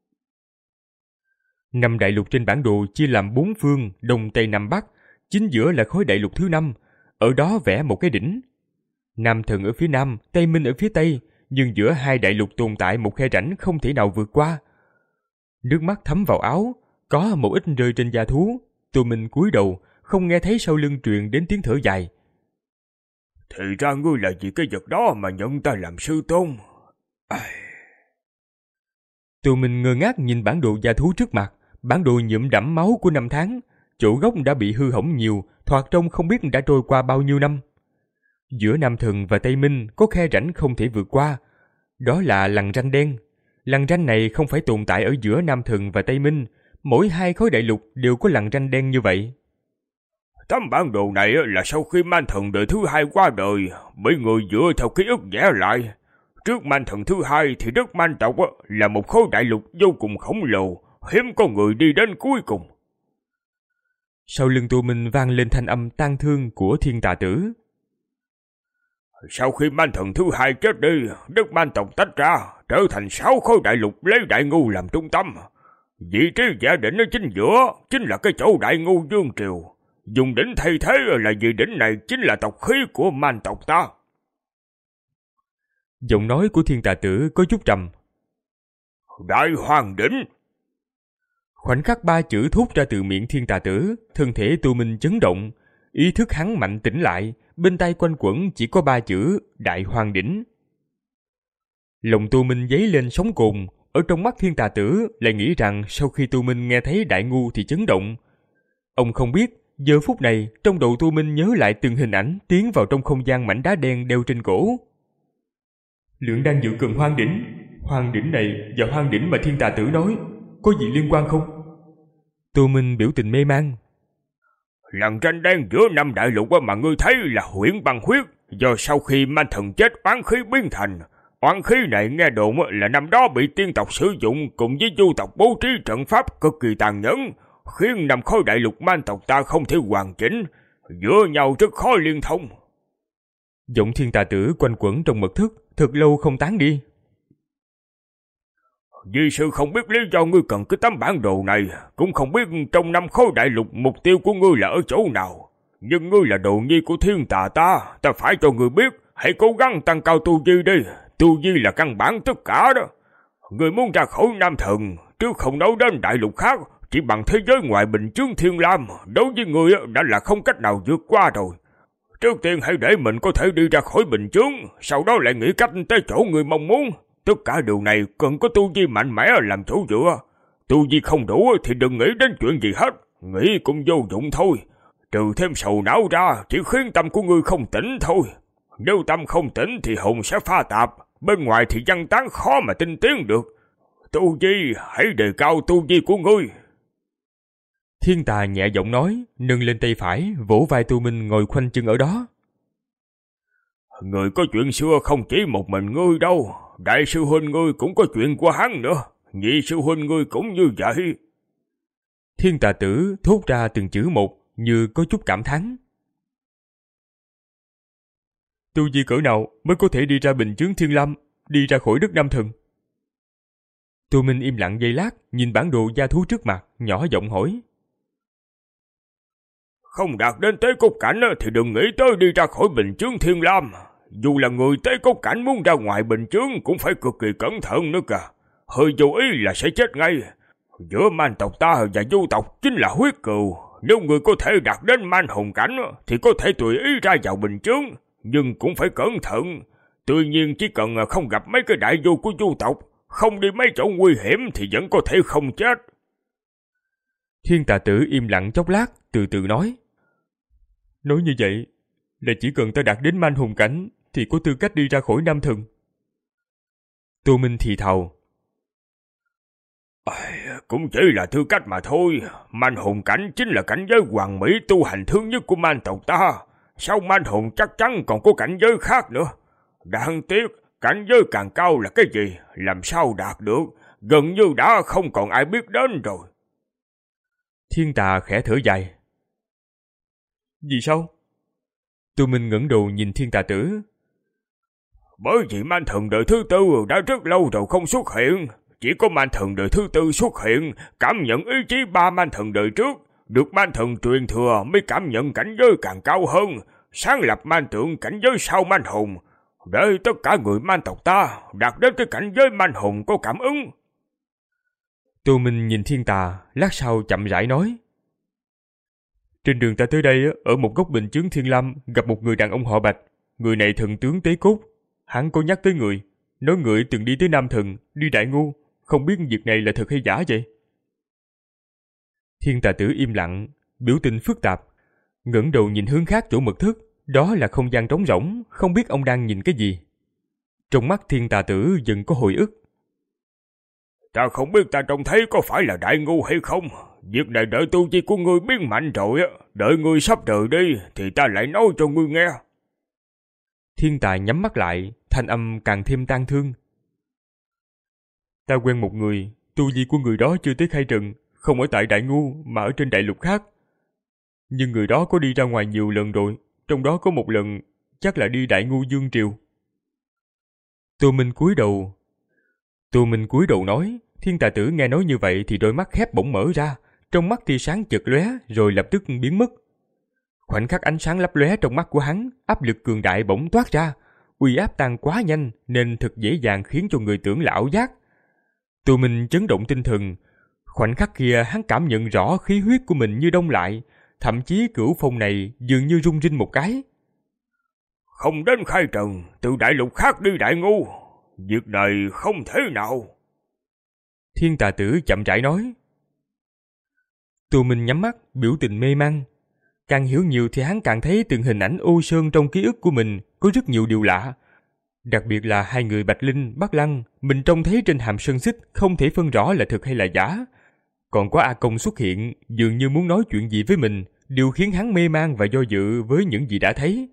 Năm đại lục trên bản đồ chia làm bốn phương, đông tây nam bắc, chính giữa là khối đại lục thứ năm, ở đó vẽ một cái đỉnh. Nam Thần ở phía nam, Tây Minh ở phía tây, nhưng giữa hai đại lục tồn tại một khe rãnh không thể nào vượt qua. Nước mắt thấm vào áo, có một ít rơi trên da thú. Tu Minh cúi đầu, không nghe thấy sau lưng truyền đến tiếng thở dài. Thì ra ngươi là vì cái vật đó mà nhận ta làm sư tôn. Ai... Tu Minh ngơ ngác nhìn bản đồ da thú trước mặt, bản đồ nhuộm đẫm máu của năm tháng, chỗ gốc đã bị hư hỏng nhiều, thoạt trông không biết đã trôi qua bao nhiêu năm. Giữa Nam Thần và Tây Minh có khe rãnh không thể vượt qua, đó là lằn ranh đen. Lằn ranh này không phải tồn tại ở giữa Nam Thần và Tây Minh, mỗi hai khối đại lục đều có lằn ranh đen như vậy. Tấm bản đồ này là sau khi Man Thần đời thứ hai qua đời, bị người dựa theo ký ức vẽ lại. Trước Man Thần thứ hai thì đất Man tộc là một khối đại lục vô cùng khổng lồ, hiếm có người đi đến cuối cùng. Sau lưng Tu Minh vang lên thanh âm tang thương của Thiên Tà Tử. Sau khi Man Thần thứ hai chết đi, đất Man tộc tách ra, trở thành sáu khối đại lục lấy Đại Ngu làm trung tâm. Vị trí giả đỉnh ở chính giữa chính là cái chỗ Đại Ngu vương triều. Dùng đỉnh thay thế là vì đỉnh này chính là tộc khí của Man tộc ta. Giọng nói của Thiên Tà Tử có chút trầm. Đại Hoàng đỉnh. Khoảnh khắc ba chữ thốt ra từ miệng Thiên Tà Tử, thân thể Tu Minh chấn động, ý thức hắn mạnh tỉnh lại, bên tai quanh quẩn chỉ có ba chữ Đại Hoàng đỉnh. Lòng Tu Minh dấy lên sóng cồn, ở trong mắt Thiên Tà Tử lại nghĩ rằng sau khi Tu Minh nghe thấy Đại Ngu thì chấn động. Ông không biết, giờ phút này trong đầu Tu Minh nhớ lại từng hình ảnh tiến vào trong không gian mảnh đá đen đeo trên cổ. Lượng đang dự cường Hoang đỉnh, Hoang đỉnh này và Hoang đỉnh mà Thiên Tà Tử nói, có gì liên quan không? Tu Minh biểu tình mê man. Lần tranh đen giữa năm đại lục mà ngươi thấy là huyễn băng huyết, do sau khi Man Thần chết oán khí biến thành. Oán khí này nghe đồn là năm đó bị tiên tộc sử dụng cùng với du tộc bố trí trận pháp cực kỳ tàn nhẫn, khiến năm khối đại lục Man tộc ta không thể hoàn chỉnh, giữa nhau rất khó liên thông. Giọng Thiên Tà Tử quanh quẩn trong mật thất, thật lâu không tán đi. Di sư không biết lý do ngươi cần cái tấm bản đồ này, cũng không biết trong năm khối đại lục mục tiêu của ngươi là ở chỗ nào. Nhưng ngươi là đồ nhi của Thiên Tà ta, ta phải cho ngươi biết, hãy cố gắng tăng cao tu vi đi, tu vi là căn bản tất cả đó. Người muốn ra khỏi Nam Thần, trước không nói đến đại lục khác, chỉ bằng thế giới ngoài bình chướng Thiên Lam, đối với người đã là không cách nào vượt qua rồi. Trước tiên hãy để mình có thể đi ra khỏi bình chướng, sau đó lại nghĩ cách tới chỗ người mong muốn. Tất cả điều này cần có tu vi mạnh mẽ làm chỗ dựa. Tu vi không đủ thì đừng nghĩ đến chuyện gì hết, nghĩ cũng vô dụng thôi. Trừ thêm sầu não ra, chỉ khiến tâm của ngươi không tỉnh thôi. Nếu tâm không tỉnh thì hồn sẽ pha tạp, bên ngoài thì văn tán khó mà tinh tiến được. Tu vi, hãy đề cao tu vi của ngươi. Thiên Tà nhẹ giọng nói, nâng lên tay phải, vỗ vai Tu Minh ngồi khoanh chân ở đó. Người có chuyện xưa không chỉ một mình ngươi đâu, đại sư huynh ngươi cũng có chuyện của hắn nữa, nhị sư huynh ngươi cũng như vậy. Thiên Tà Tử thốt ra từng chữ một, như có chút cảm thán. Tu vi cỡ nào mới có thể đi ra bình chướng Thiên Lam, đi ra khỏi đất Nam Thần? Tu Minh im lặng giây lát, nhìn bản đồ gia thú trước mặt, nhỏ giọng hỏi. Không đạt đến tế cốt cảnh thì đừng nghĩ tới đi ra khỏi bình chướng Thiên Lam. Dù là người tế cốt cảnh muốn ra ngoài bình chướng cũng phải cực kỳ cẩn thận nữa cả. Hơi vô ý là sẽ chết ngay. Giữa man tộc ta và du tộc chính là huyết cừu. Nếu người có thể đạt đến man hồn cảnh thì có thể tùy ý ra vào bình chướng, nhưng cũng phải cẩn thận. Tuy nhiên chỉ cần không gặp mấy cái đại du của du tộc, không đi mấy chỗ nguy hiểm thì vẫn có thể không chết. Thiên Tà Tử im lặng chốc lát, từ từ nói. Nói như vậy là chỉ cần ta đạt đến man hồn cảnh thì có tư cách đi ra khỏi Nam Thần. Tô Minh thì thào. Cũng chỉ là tư cách mà thôi. Man hồn cảnh chính là cảnh giới hoàn mỹ tu hành thứ nhất của man tộc ta. Sau man hồn chắc chắn còn có cảnh giới khác nữa. Đáng tiếc, cảnh giới càng cao là cái gì, làm sao đạt được, gần như đã không còn ai biết đến rồi. Thiên Tà khẽ thở dài. Vì sao? Tô Minh ngẩng đầu nhìn Thiên Tà Tử. Bởi vì man thần đời thứ tư đã rất lâu rồi không xuất hiện. Chỉ có man thần đời thứ tư xuất hiện, cảm nhận ý chí ba man thần đời trước, được man thần truyền thừa mới cảm nhận cảnh giới càng cao hơn, sáng lập man tượng cảnh giới sau man hồn, để tất cả người man tộc ta đạt đến cái cảnh giới man hồn có cảm ứng. Tô Minh nhìn Thiên Tà, lát sau chậm rãi nói. Trên đường ta tới đây, ở một góc bình chướng Thiên Lam, gặp một người đàn ông họ Bạch. Người này thần tướng tế cốt. Hắn có nhắc tới người, nói người từng đi tới Nam Thần, đi Đại Ngô. Không biết việc này là thật hay giả vậy? Thiên Tà Tử im lặng, biểu tình phức tạp, ngẩng đầu nhìn hướng khác chỗ mật thất. Đó là không gian trống rỗng, không biết ông đang nhìn cái gì. Trong mắt Thiên Tà Tử dần có hồi ức. Ta không biết ta trông thấy có phải là đại ngu hay không. Việc này đợi tu vi của ngươi biến mạnh rồi, đợi ngươi sắp rời đi thì ta lại nói cho ngươi nghe. Thiên Tà nhắm mắt lại, thanh âm càng thêm tang thương. Ta quen một người, tu vi của người đó chưa tới khai trần, không ở tại Đại Ngu mà ở trên đại lục khác. Nhưng người đó có đi ra ngoài nhiều lần rồi, trong đó có một lần chắc là đi Đại Ngu Dương Triều. Tô Minh cúi đầu. Tô Minh cúi đầu nói. Thiên Tà Tử nghe nói như vậy thì đôi mắt khép bỗng mở ra, trong mắt tia sáng chợt lóe rồi lập tức biến mất. Khoảnh khắc ánh sáng lấp lóe trong mắt của hắn, áp lực cường đại bỗng toát ra, uy áp tăng quá nhanh nên thật dễ dàng khiến cho người tưởng là ảo giác. Tô Minh chấn động tinh thần, khoảnh khắc kia hắn cảm nhận rõ khí huyết của mình như đông lại, thậm chí cửu phong này dường như rung rinh một cái. Không đến khai trần, từ đại lục khác đi Đại Ngu, việc này không thể nào. Thiên Tà Tử chậm rãi nói. Tô Minh nhắm mắt, biểu tình mê man. Càng hiểu nhiều thì hắn càng thấy từng hình ảnh ô sơn trong ký ức của mình có rất nhiều điều lạ. Đặc biệt là hai người Bạch Linh, Bắc Lăng, mình trông thấy trên hàm sơn xích không thể phân rõ là thật hay là giả. Còn có A Công xuất hiện, dường như muốn nói chuyện gì với mình, điều khiến hắn mê man và do dự với những gì đã thấy.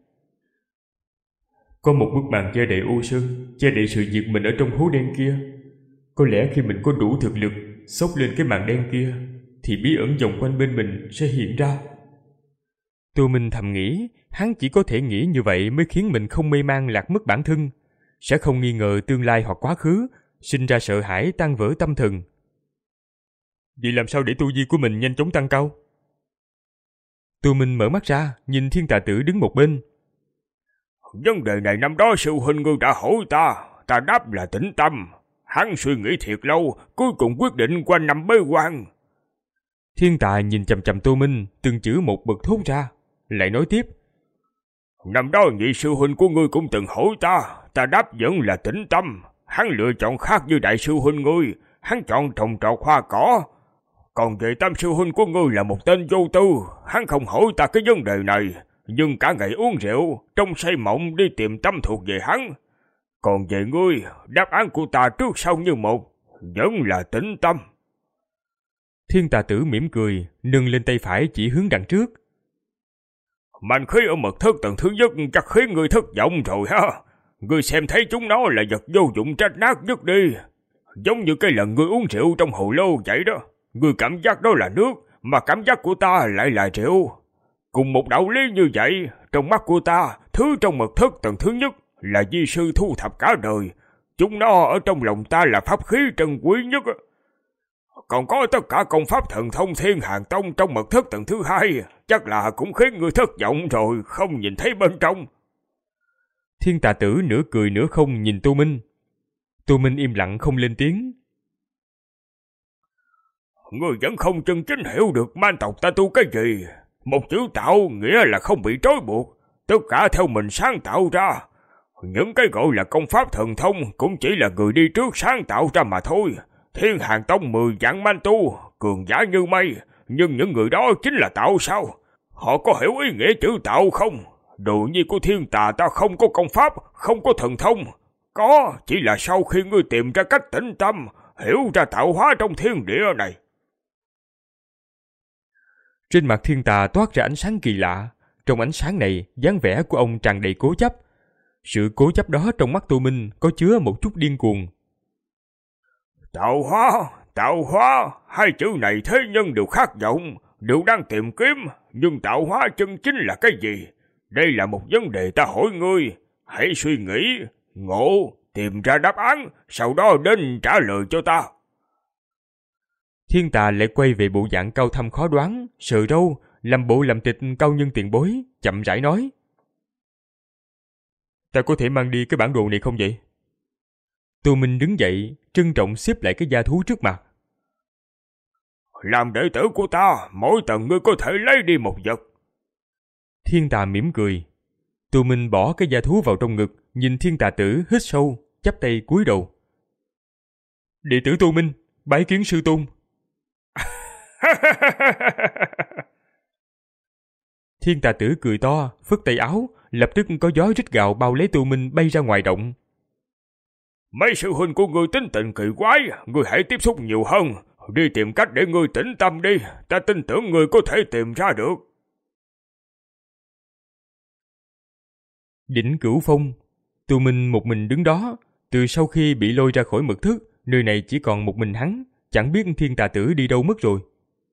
Có một bức màn che đậy ô sơn, che đậy sự việc mình ở trong hố đen kia. Có lẽ khi mình có đủ thực lực xốc lên cái màn đen kia thì bí ẩn vòng quanh bên mình sẽ hiện ra. Tô Minh thầm nghĩ, hắn chỉ có thể nghĩ như vậy mới khiến mình không mê man lạc mất bản thân, sẽ không nghi ngờ tương lai hoặc quá khứ, sinh ra sợ hãi tan vỡ tâm thần. Vậy làm sao để tu vi của mình nhanh chóng tăng cao? Tô Minh mở mắt ra, nhìn Thiên Tà Tử đứng một bên. Vấn đề này năm đó sư huynh ngươi đã hỏi ta, ta đáp là tĩnh tâm. Hắn suy nghĩ thiệt lâu, cuối cùng quyết định qua năm bế quan. Thiên Tài nhìn chằm chằm Tô Minh, từng chữ một bật thốt ra, lại nói tiếp. Năm đó nhị sư huynh của ngươi cũng từng hỏi ta, ta đáp vẫn là tĩnh tâm. Hắn lựa chọn khác như đại sư huynh ngươi, hắn chọn trồng trọt hoa cỏ. Còn về tam sư huynh của ngươi là một tên vô tư, hắn không hỏi ta cái vấn đề này, nhưng cả ngày uống rượu, trong say mộng đi tìm tâm thuộc về hắn. Còn về ngươi, đáp án của ta trước sau như một, vẫn là tĩnh tâm. Thiên Tà Tử mỉm cười, nâng lên tay phải chỉ hướng đằng trước. Mạnh khí ở mật thất tầng thứ nhất chắc khiến ngươi thất vọng rồi ha. Ngươi xem thấy chúng nó là vật vô dụng trách nát nhất đi. Giống như cái lần ngươi uống rượu trong hồ lô vậy đó. Ngươi cảm giác đó là nước, mà cảm giác của ta lại là rượu. Cùng một đạo lý như vậy, trong mắt của ta, thứ trong mật thất tầng thứ nhất là di sư thu thập cả đời. Chúng nó ở trong lòng ta là pháp khí trân quý nhất. Còn có tất cả công pháp thần thông Thiên Hàng Tông trong mật thất tầng thứ hai, chắc là cũng khiến người thất vọng rồi, không nhìn thấy bên trong. Thiên Tà Tử nửa cười nửa không nhìn Tô Minh. Tô Minh im lặng không lên tiếng. Ngươi vẫn không chân chính hiểu được man tộc ta tu cái gì. Một chữ tạo nghĩa là không bị trói buộc, tất cả theo mình sáng tạo ra. Những cái gọi là công pháp thần thông cũng chỉ là người đi trước sáng tạo ra mà thôi. Thiên Hàng Tông mười vạn man tu, cường giả như mây, nhưng những người đó chính là tạo sao? Họ có hiểu ý nghĩa chữ tạo không? Đồ nhi của thiên tà ta không có công pháp, không có thần thông. Có, chỉ là sau khi ngươi tìm ra cách tĩnh tâm, hiểu ra tạo hóa trong thiên địa này. Trên mặt Thiên Tà toát ra ánh sáng kỳ lạ. Trong ánh sáng này, dáng vẻ của ông tràn đầy cố chấp. Sự cố chấp đó trong mắt Tô Minh có chứa một chút điên cuồng. Tạo hóa, tạo hóa, hai chữ này thế nhân đều khát vọng, đều đang tìm kiếm, nhưng tạo hóa chân chính là cái gì? Đây là một vấn đề ta hỏi ngươi, hãy suy nghĩ, ngộ, tìm ra đáp án, sau đó đến trả lời cho ta. Thiên Tà lại quay về bộ dạng cao thâm khó đoán, sờ râu, làm bộ làm tịch cao nhân tiền bối, chậm rãi nói. Ta có thể mang đi cái bản đồ này không vậy? Tô Minh đứng dậy, trân trọng xếp lại cái gia thú trước mặt. Làm đệ tử của ta, mỗi tầng ngươi có thể lấy đi một vật. Thiên Tà mỉm cười. Tô Minh bỏ cái gia thú vào trong ngực, nhìn Thiên Tà Tử hít sâu, chắp tay cúi đầu. Đệ tử Tô Minh, bái kiến sư tôn. Thiên Tà Tử cười to, phất tay áo, lập tức có gió rít gào bao lấy Tô Minh bay ra ngoài động. Mấy sư huynh của ngươi tính tình kỳ quái, ngươi hãy tiếp xúc nhiều hơn, đi tìm cách để ngươi tĩnh tâm đi, ta tin tưởng ngươi có thể tìm ra được. Đỉnh Cửu Phong, Tô Minh một mình đứng đó, từ sau khi bị lôi ra khỏi mật thất, nơi này chỉ còn một mình hắn, chẳng biết Thiên Tà Tử đi đâu mất rồi.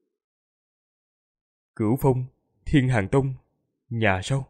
Cửu Phong, Thiên Hàng Tông, nhà sao?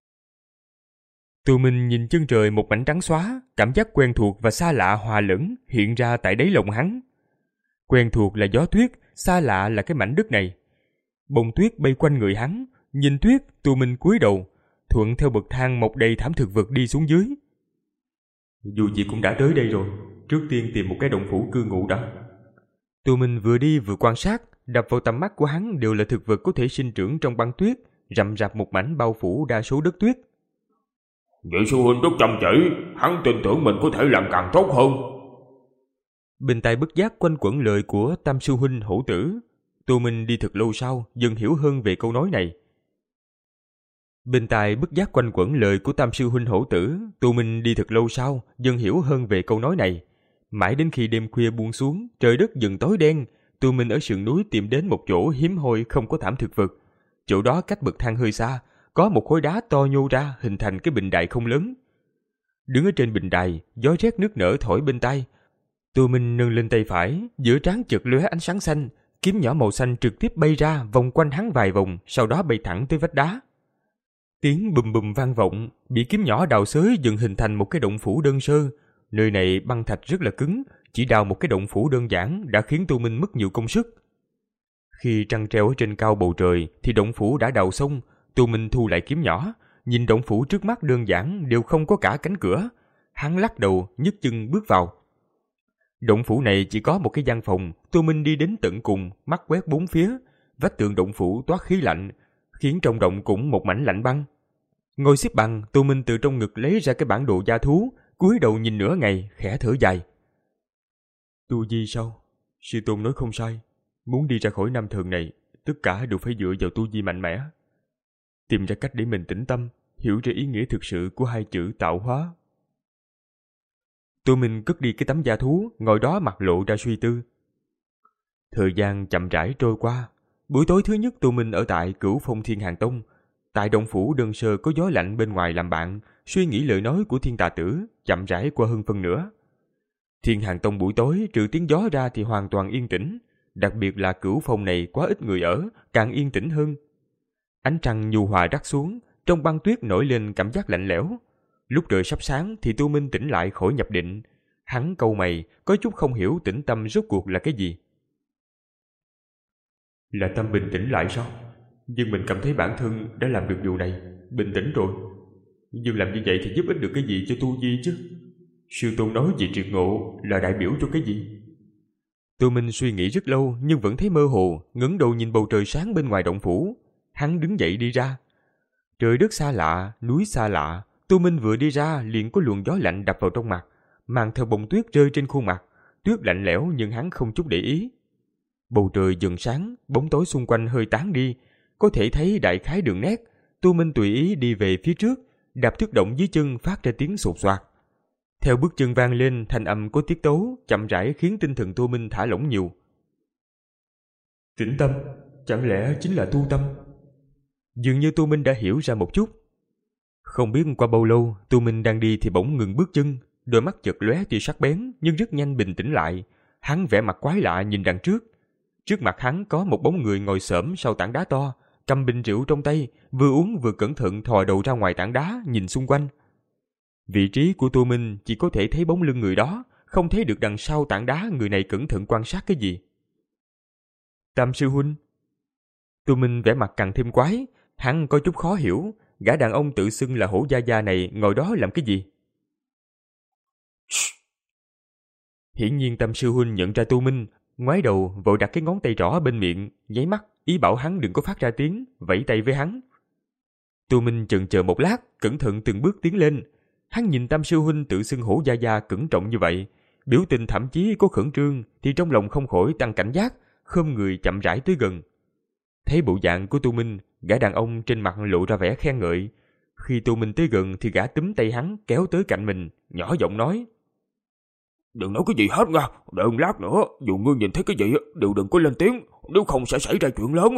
Tô Minh nhìn chân trời một mảnh trắng xóa, cảm giác quen thuộc và xa lạ hòa lẫn hiện ra tại đáy lòng hắn. Quen thuộc là gió tuyết, xa lạ là cái mảnh đất này. Bông tuyết bay quanh người hắn, nhìn tuyết, Tô Minh cúi đầu, thuận theo bậc thang mọc đầy thảm thực vật đi xuống dưới. Dù gì cũng đã tới đây rồi, trước tiên tìm một cái động phủ cư ngụ đã. Tô Minh vừa đi vừa quan sát, đập vào tầm mắt của hắn đều là thực vật có thể sinh trưởng trong băng tuyết, rậm rạp một mảnh bao phủ đa số đất tuyết. Vị sư huynh rất chăm chỉ, hắn tin tưởng mình có thể làm càng tốt hơn. Bên tai bất giác quanh quẩn lời của Tam sư huynh Hổ Tử. Tô Minh đi thật lâu sau, dần hiểu hơn về câu nói này. Bên tai bất giác quanh quẩn lời của Tam sư huynh Hổ Tử, Tô Minh đi thật lâu sau, dần hiểu hơn về câu nói này. Mãi đến khi đêm khuya buông xuống, trời đất dần tối đen, Tô Minh ở sườn núi tìm đến một chỗ hiếm hoi không có thảm thực vật. Chỗ đó cách bậc thang hơi xa, có một khối đá to nhô ra hình thành cái bình đài không lớn. Đứng ở trên bình đài, gió rét nước nở thổi bên tai. Tô Minh nâng lên tay phải, giữa trán chợt lóe ánh sáng xanh, kiếm nhỏ màu xanh trực tiếp bay ra vòng quanh hắn vài vòng, sau đó bay thẳng tới vách đá. Tiếng bùm bùm vang vọng, bị kiếm nhỏ đào xới dần hình thành một cái động phủ đơn sơ. Nơi này băng thạch rất là cứng, chỉ đào một cái động phủ đơn giản đã khiến Tô Minh mất nhiều công sức. Khi trăng treo ở trên cao bầu trời thì động phủ đã đào xong. Tô Minh thu lại kiếm nhỏ, nhìn động phủ trước mắt đơn giản đều không có cả cánh cửa. hắn lắc đầu nhấc chân bước vào. Động phủ này chỉ có một cái gian phòng, Tô Minh đi đến tận cùng, mắt quét bốn phía, vách tường động phủ toát khí lạnh, khiến trong động cũng một mảnh lạnh băng. Ngồi xếp bằng, Tô Minh từ trong ngực lấy ra cái bản đồ gia thú, cúi đầu nhìn nửa ngày, khẽ thở dài. Tu vi sao? Sư tôn nói không sai, muốn đi ra khỏi nam thần này, tất cả đều phải dựa vào tu vi mạnh mẽ. Tìm ra cách để mình tĩnh tâm, hiểu ra ý nghĩa thực sự của hai chữ tạo hóa. Tô Minh cất đi cái tấm da thú, ngồi đó mặt lộ ra suy tư. Thời gian chậm rãi trôi qua. Buổi tối thứ nhất Tô Minh ở tại Cửu Phong Thiên Hàng Tông. Tại động phủ đơn sơ có gió lạnh bên ngoài làm bạn, suy nghĩ lời nói của Thiên Tà Tử, chậm rãi qua hơn phân nửa. Thiên Hàng Tông buổi tối trừ tiếng gió ra thì hoàn toàn yên tĩnh, đặc biệt là Cửu Phong này quá ít người ở, càng yên tĩnh hơn. Ánh trăng nhu hòa rắc xuống, trong băng tuyết nổi lên cảm giác lạnh lẽo. Lúc trời sắp sáng thì Tô Minh tỉnh lại khỏi nhập định. Hắn cau mày, có chút không hiểu tĩnh tâm rốt cuộc là cái gì. Là tâm bình tĩnh lại sao? Nhưng mình cảm thấy bản thân đã làm được điều này, bình tĩnh rồi. Nhưng làm như vậy thì giúp ích được cái gì cho tu vi chứ? Sư tôn nói về triệt ngộ là đại biểu cho cái gì? Tô Minh suy nghĩ rất lâu nhưng vẫn thấy mơ hồ, ngẩng đầu nhìn bầu trời sáng bên ngoài động phủ. Hắn đứng dậy đi ra. Trời đất xa lạ, núi xa lạ. Tô Minh vừa đi ra liền có luồng gió lạnh đập vào trong mặt, mang theo bông tuyết rơi trên khuôn mặt. Tuyết lạnh lẽo nhưng hắn không chút để ý. Bầu trời dần sáng, bóng tối xung quanh hơi tán đi, có thể thấy đại khái đường nét. Tô Minh tùy ý đi về phía trước, đạp thước động dưới chân phát ra tiếng sột soạt. Theo bước chân vang lên, thanh âm có tiết tấu, chậm rãi khiến tinh thần Tô Minh thả lỏng nhiều. Tĩnh tâm, chẳng lẽ chính là tu tâm? Dường như Tô Minh đã hiểu ra một chút. Không biết qua bao lâu, Tô Minh đang đi thì bỗng ngừng bước chân, đôi mắt chợt lóe tia sắc bén nhưng rất nhanh bình tĩnh lại. Hắn vẻ mặt quái lạ nhìn đằng trước. Trước mặt hắn có một bóng người ngồi xổm sau tảng đá to, cầm bình rượu trong tay, vừa uống vừa cẩn thận thò đầu ra ngoài tảng đá nhìn xung quanh. Vị trí của Tô Minh chỉ có thể thấy bóng lưng người đó, không thấy được đằng sau tảng đá người này cẩn thận quan sát cái gì. Tam sư huynh. Tô Minh vẻ mặt càng thêm quái, hắn có chút khó hiểu, gã đàn ông tự xưng là Hổ Gia Gia này ngồi đó làm cái gì? Hiển nhiên Tam sư huynh nhận ra Tô Minh, ngoái đầu vội đặt cái ngón tay trỏ bên miệng, nháy mắt, ý bảo hắn đừng có phát ra tiếng, vẫy tay với hắn. Tô Minh chần chờ một lát, cẩn thận từng bước tiến lên. Hắn nhìn Tam sư huynh tự xưng Hổ Gia Gia cẩn trọng như vậy, biểu tình thậm chí có khẩn trương, thì trong lòng không khỏi tăng cảnh giác, khom người chậm rãi tới gần. Thấy bộ dạng của Tô Minh, gã đàn ông trên mặt lộ ra vẻ khen ngợi. Khi Tô Minh tới gần thì gã túm tay hắn kéo tới cạnh mình, nhỏ giọng nói: Đừng nói cái gì hết nha, đợi lát nữa, dù ngươi nhìn thấy cái gì đều đừng có lên tiếng, nếu không sẽ xảy ra chuyện lớn.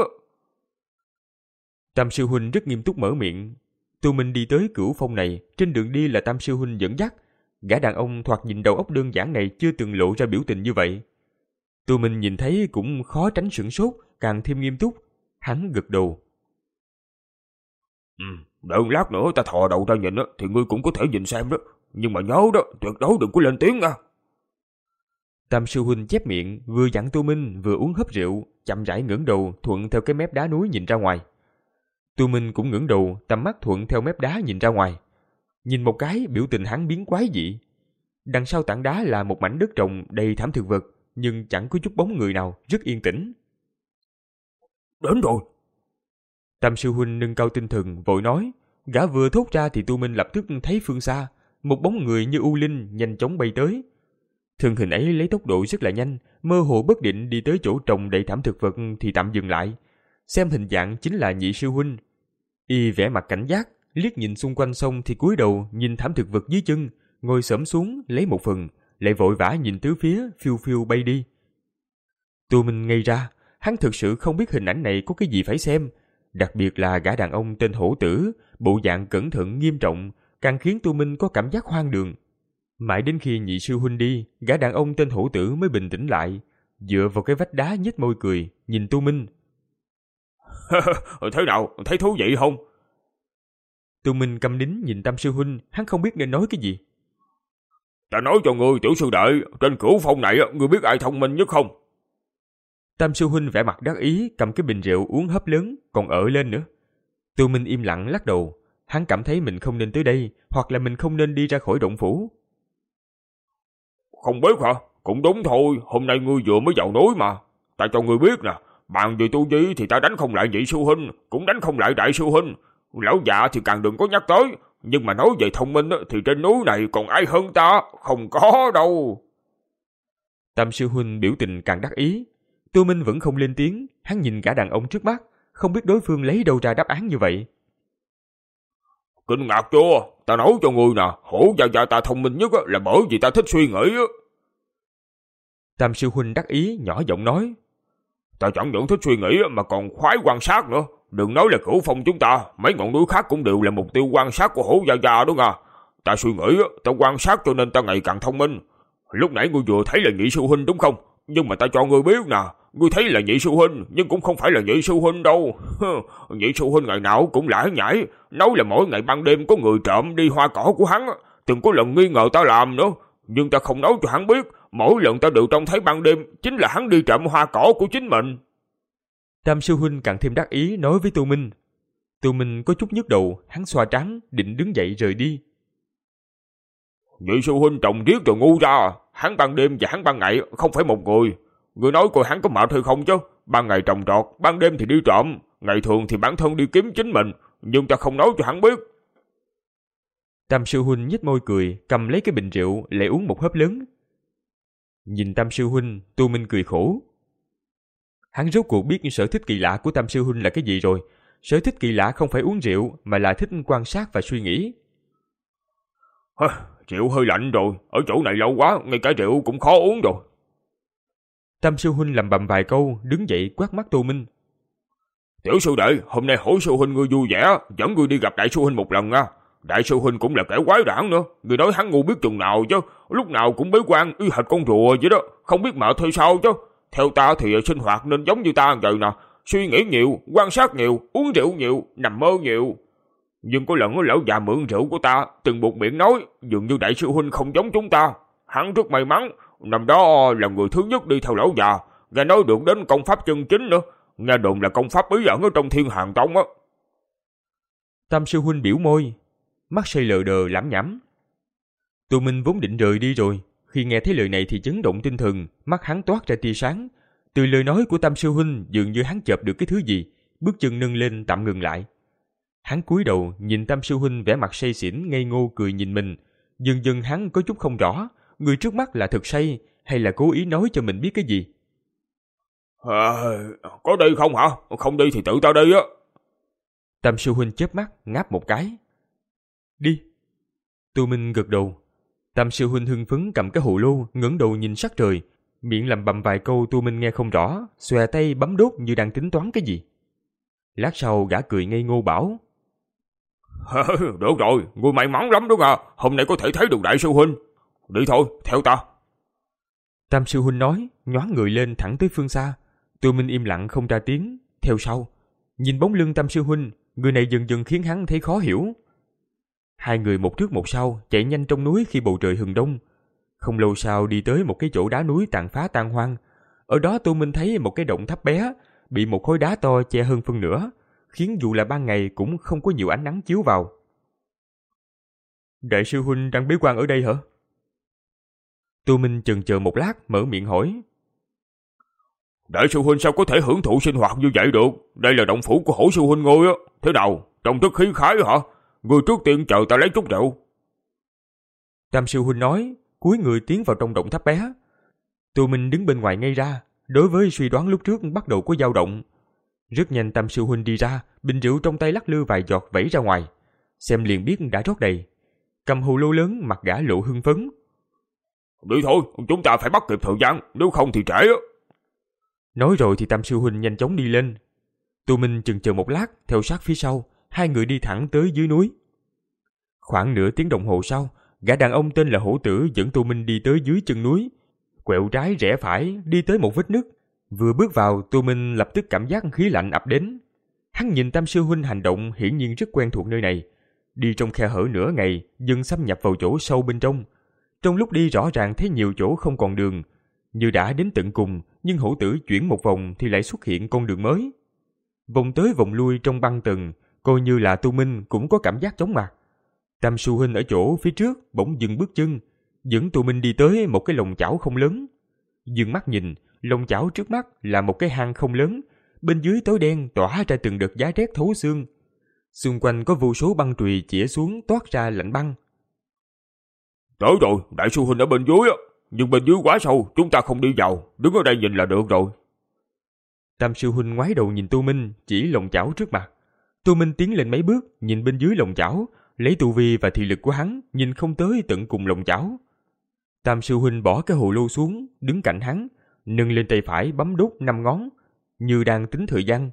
Tam sư huynh rất nghiêm túc mở miệng. Tô Minh đi tới Cửu Phong này, trên đường đi là Tam sư huynh dẫn dắt. Gã đàn ông thoạt nhìn đầu óc đơn giản này chưa từng lộ ra biểu tình như vậy. Tô Minh nhìn thấy cũng khó tránh sửng sốt, càng thêm nghiêm túc. Hắn gật đầu. Ừ, đợi lát nữa ta thò đầu ra nhìn thì ngươi cũng có thể nhìn xem đó, nhưng mà nhớ đó, tuyệt đối đừng có lên tiếng nha. Tam sư huynh chép miệng, vừa dặn Tô Minh vừa uống hớp rượu, chậm rãi ngẩng đầu thuận theo cái mép đá núi nhìn ra ngoài. Tô Minh cũng ngẩng đầu, tầm mắt thuận theo mép đá nhìn ra ngoài. Nhìn một cái, biểu tình hắn biến quái dị. Đằng sau tảng đá là một mảnh đất trồng đầy thảm thực vật, nhưng chẳng có chút bóng người nào, rất yên tĩnh. Đến rồi. Tam sư huynh nâng cao tinh thần, vội nói. Gã vừa thốt ra thì Tô Minh lập tức thấy phương xa, một bóng người như u linh nhanh chóng bay tới. Thân hình ấy lấy tốc độ rất là nhanh, mơ hồ bất định đi tới chỗ trồng đầy thảm thực vật thì tạm dừng lại. Xem hình dạng chính là nhị sư huynh. Y vẻ mặt cảnh giác, liếc nhìn xung quanh xong thì cúi đầu nhìn thảm thực vật dưới chân, ngồi xổm xuống lấy một phần, lại vội vã nhìn tứ phía, phiêu phiêu bay đi. Tô Minh ngây ra, hắn thực sự không biết hình ảnh này có cái gì phải xem, đặc biệt là gã đàn ông tên Hổ Tử, bộ dạng cẩn thận nghiêm trọng, càng khiến Tô Minh có cảm giác hoang đường. Mãi đến khi nhị sư huynh đi, gã đàn ông tên Hổ Tử mới bình tĩnh lại, dựa vào cái vách đá nhếch môi cười, nhìn Tô Minh. Thế nào, thấy thú vị không? Tô Minh câm nín nhìn Tam sư huynh, hắn không biết nên nói cái gì. Ta nói cho ngươi tiểu sư đệ, trên Cửu Phong này ngươi biết ai thông minh nhất không? Tam sư huynh vẻ mặt đắc ý, cầm cái bình rượu uống hớp lớn, còn ợ lên nữa. Tô Minh im lặng lắc đầu, hắn cảm thấy mình không nên tới đây, hoặc là mình không nên đi ra khỏi động phủ. Không biết hả? Cũng đúng thôi, hôm nay ngươi vừa mới vào núi mà. Ta cho ngươi biết nè, bàn về tu vi thì ta đánh không lại nhị sư huynh, cũng đánh không lại đại sư huynh. Lão già thì càng đừng có nhắc tới, nhưng mà nói về thông minh thì trên núi này còn ai hơn ta, không có đâu. Tam sư huynh biểu tình càng đắc ý. Tô Minh vẫn không lên tiếng, hắn nhìn cả đàn ông trước mắt, không biết đối phương lấy đâu ra đáp án như vậy. Kinh ngạc chưa? Ta nói cho ngươi nè, hổ gia gia ta thông minh nhất là bởi vì ta thích suy nghĩ. Tam sư huynh đắc ý nhỏ giọng nói. Ta chẳng những thích suy nghĩ mà còn khoái quan sát nữa. Đừng nói là Cửu Phong chúng ta, mấy ngọn núi khác cũng đều là mục tiêu quan sát của hổ gia gia đó nha. Ta suy nghĩ, ta quan sát cho nên ta ngày càng thông minh. Lúc nãy ngươi vừa thấy là nhị sư huynh đúng không? Nhưng mà ta cho ngươi biết nè, ngươi thấy là nhị sư huynh nhưng cũng không phải là nhị sư huynh đâu. Nhị sư huynh ngày nào cũng lải nhải, nói là mỗi ngày ban đêm có người trộm đi hoa cỏ của hắn, từng có lần nghi ngờ ta làm nữa. Nhưng ta không nói cho hắn biết, mỗi lần ta đều trông thấy ban đêm chính là hắn đi trộm hoa cỏ của chính mình. Tam sư huynh càng thêm đắc ý nói với Tô Minh. Tô Minh có chút nhức đầu, hắn xoa trán, định đứng dậy rời đi. Nhị sư huynh trồng riết rồi ngu ra, hắn ban đêm và hắn ban ngày không phải một người. Người nói coi hắn có mệt hay không chứ? Ban ngày trồng trọt, ban đêm thì đi trộm, ngày thường thì bản thân đi kiếm chính mình, nhưng ta không nói cho hắn biết. Tam sư huynh nhếch môi cười, cầm lấy cái bình rượu, lại uống một hớp lớn. Nhìn Tam sư huynh, Tô Minh cười khổ. Hắn rốt cuộc biết sở thích kỳ lạ của Tam sư huynh là cái gì rồi. Sở thích kỳ lạ không phải uống rượu, mà là thích quan sát và suy nghĩ. Hơ, rượu hơi lạnh rồi, ở chỗ này lâu quá, ngay cả rượu cũng khó uống rồi. Tam sư huynh lầm bầm vài câu, đứng dậy quát mắt Tô Minh. Tiểu sư đệ, hôm nay hổ sư huynh ngươi vui vẻ, dẫn ngươi đi gặp đại sư huynh một lần nha. Đại sư huynh cũng là kẻ quái đản nữa, người nói hắn ngu biết chừng nào chứ, lúc nào cũng bế quan y hệt con rùa vậy đó, không biết mệt hay sao chứ. Theo ta thì sinh hoạt nên giống như ta vậy nè, suy nghĩ nhiều, quan sát nhiều, uống rượu nhiều, nằm mơ nhiều. Nhưng có lần lão già mượn rượu của ta, từng buộc miệng nói, dường như đại sư huynh không giống chúng ta. Hắn rất may mắn, năm đó là người thứ nhất đi theo lão già, nghe nói được đến công pháp chân chính nữa, nghe đồn là công pháp bí ẩn ở trong Thiên Hàn Tông á. Tam sư huynh biểu môi, mắt say lờ đờ lảm nhảm. Tô Minh vốn định rời đi rồi, khi nghe thấy lời này thì chấn động tinh thần, mắt hắn toát ra tia sáng. Từ lời nói của Tam sư huynh dường như hắn chợp được cái thứ gì, bước chân nâng lên tạm ngừng lại. Hắn cúi đầu nhìn Tam sư huynh vẻ mặt say xỉn ngây ngô cười nhìn mình, dần dần hắn có chút không rõ, người trước mắt là thực say hay là cố ý nói cho mình biết cái gì. À, có đi không hả? Không đi thì tự ta đi á. Tam sư huynh chớp mắt ngáp một cái. Đi. Tô Minh gật đầu. Tam sư huynh hưng phấn cầm cái hồ lô, ngẩng đầu nhìn sắc trời, miệng lẩm bẩm vài câu Tô Minh nghe không rõ, xòe tay bấm đốt như đang tính toán cái gì. Lát sau gã cười ngây ngô bảo. Được rồi, ngươi may mắn lắm đúng à, hôm nay có thể thấy được đại sư huynh. Đi thôi, theo ta. Tam sư huynh nói, nhoáng người lên thẳng tới phương xa. Tô Minh im lặng không ra tiếng, theo sau. Nhìn bóng lưng Tam sư huynh, người này dần dần khiến hắn thấy khó hiểu. Hai người một trước một sau chạy nhanh trong núi khi bầu trời hừng đông. Không lâu sau đi tới một cái chỗ đá núi tàn phá tan hoang. Ở đó Tô Minh thấy một cái động tháp bé, bị một khối đá to che hơn phân nửa, khiến dù là ban ngày cũng không có nhiều ánh nắng chiếu vào. Đại sư huynh đang bế quan ở đây hả? Tô Minh chần chờ một lát mở miệng hỏi. Đại sư huynh sao có thể hưởng thụ sinh hoạt như vậy được? Đây là động phủ của hổ sư huynh ngươi á. Thế nào? Trông rất khí khái hả? Ngươi trước tiên chờ ta lấy chút rượu. Tam sư huynh nói, cúi người tiến vào trong động tháp bé. Tô Minh đứng bên ngoài ngây ra, đối với suy đoán lúc trước bắt đầu có dao động. Rất nhanh Tam sư huynh đi ra, bình rượu trong tay lắc lư vài giọt vẩy ra ngoài. Xem liền biết đã rót đầy. Cầm hồ lô lớn, mặt gã lộ hưng phấn. Đi thôi, chúng ta phải bắt kịp thời gian, nếu không thì trễ á. Nói rồi thì Tam sư huynh nhanh chóng đi lên. Tô Minh chần chờ một lát, theo sát phía sau, hai người đi thẳng tới dưới núi. Khoảng nửa tiếng đồng hồ sau, gã đàn ông tên là Hổ Tử dẫn Tô Minh đi tới dưới chân núi, quẹo trái rẽ phải, đi tới một vết nứt. Vừa bước vào, Tô Minh lập tức cảm giác khí lạnh ập đến. Hắn nhìn Tam sư huynh hành động hiển nhiên rất quen thuộc nơi này. Đi trong khe hở nửa ngày, dần xâm nhập vào chỗ sâu bên trong. Trong lúc đi rõ ràng thấy nhiều chỗ không còn đường, như đã đến tận cùng, nhưng Hổ Tử chuyển một vòng thì lại xuất hiện con đường mới. Vòng tới vòng lui trong băng tầng, coi như là Tô Minh cũng có cảm giác chóng mặt. Tam sư huynh ở chỗ phía trước bỗng dừng bước chân, dẫn Tô Minh đi tới một cái lồng chảo không lớn. Dương mắt nhìn, lồng chảo trước mắt là một cái hang không lớn, bên dưới tối đen tỏa ra từng đợt giá rét thấu xương. Xung quanh có vô số băng chùy chĩa xuống toát ra lạnh băng. Tới rồi, đại sư huynh ở bên dưới á, nhưng bên dưới quá sâu, chúng ta không đi vào, đứng ở đây nhìn là được rồi. Tam sư huynh ngoái đầu nhìn Tô Minh, chỉ lồng chảo trước mặt. Tô Minh tiến lên mấy bước, nhìn bên dưới lồng chảo, lấy tu vi và thị lực của hắn, nhìn không tới tận cùng lồng chảo. Tam sư huynh bỏ cái hồ lô xuống, đứng cạnh hắn, nâng lên tay phải bấm đốt năm ngón, như đang tính thời gian.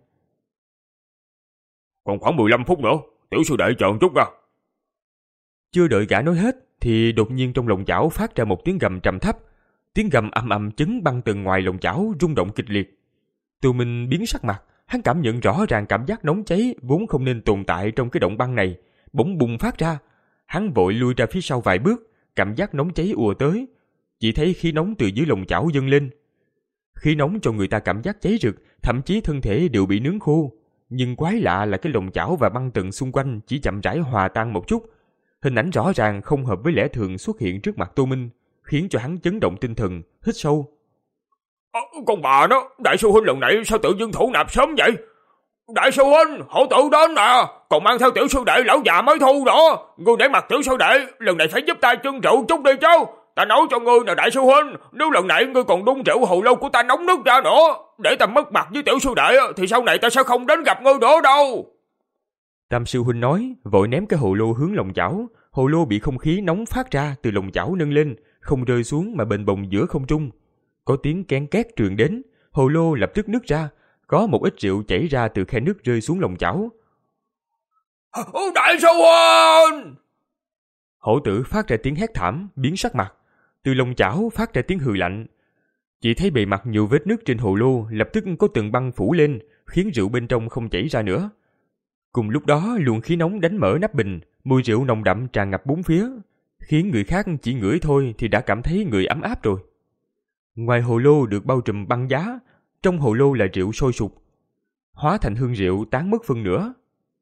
Còn khoảng mười lăm phút nữa, tiểu sư đệ chờ chút nha. Chưa đợi gã nói hết, thì đột nhiên trong lồng chảo phát ra một tiếng gầm trầm thấp. Tiếng gầm ầm ầm chấn băng tầng ngoài lồng chảo rung động kịch liệt. Tô Minh biến sắc mặt, hắn cảm nhận rõ ràng cảm giác nóng cháy vốn không nên tồn tại trong cái động băng này, bỗng bùng phát ra. Hắn vội lui ra phía sau vài bước, cảm giác nóng cháy ùa tới, chỉ thấy khí nóng từ dưới lồng chảo dâng lên. Khí nóng cho người ta cảm giác cháy rực, thậm chí thân thể đều bị nướng khô. Nhưng quái lạ là cái lồng chảo và băng tầng xung quanh chỉ chậm rãi hòa tan một chút. Hình ảnh rõ ràng không hợp với lẽ thường xuất hiện trước mặt Tô Minh, khiến cho hắn chấn động tinh thần, hít sâu. À, con bà nó, đại sư huynh lần này sao tự dưng thủ nạp sớm vậy? Đại sư huynh, hổ tử đến nè, còn mang theo tiểu sư đệ lão già mới thu đó. Ngươi để mặt tiểu sư đệ, lần này phải giúp ta chân rượu chút đi chứ. Ta nói cho ngươi nè đại sư huynh, nếu lần này ngươi còn đun rượu hồ lô của ta nóng nước ra nữa, để ta mất mặt với tiểu sư đệ, thì sau này ta sẽ không đến gặp ngươi nữa đâu. Tam sư huynh nói, vội ném cái hồ lô hướng lồng chảo. Hồ lô bị không khí nóng phát ra từ lồng chảo nâng lên, không rơi xuống mà bềnh bồng giữa không trung. Có tiếng ken két truyền đến, hồ lô lập tức nứt ra, có một ít rượu chảy ra từ khe nứt rơi xuống lồng chảo. Đại sư huynh! Hổ tử phát ra tiếng hét thảm, biến sắc mặt. Từ lồng chảo phát ra tiếng hừ lạnh. Chỉ thấy bề mặt nhiều vết nứt trên hồ lô lập tức có tầng băng phủ lên, khiến rượu bên trong không chảy ra nữa. Cùng lúc đó luồng khí nóng đánh mở nắp bình, mùi rượu nồng đậm tràn ngập bốn phía, khiến người khác chỉ ngửi thôi thì đã cảm thấy người ấm áp rồi. Ngoài hồ lô được bao trùm băng giá, trong hồ lô là rượu sôi sục, hóa thành hương rượu tán mất phân nửa.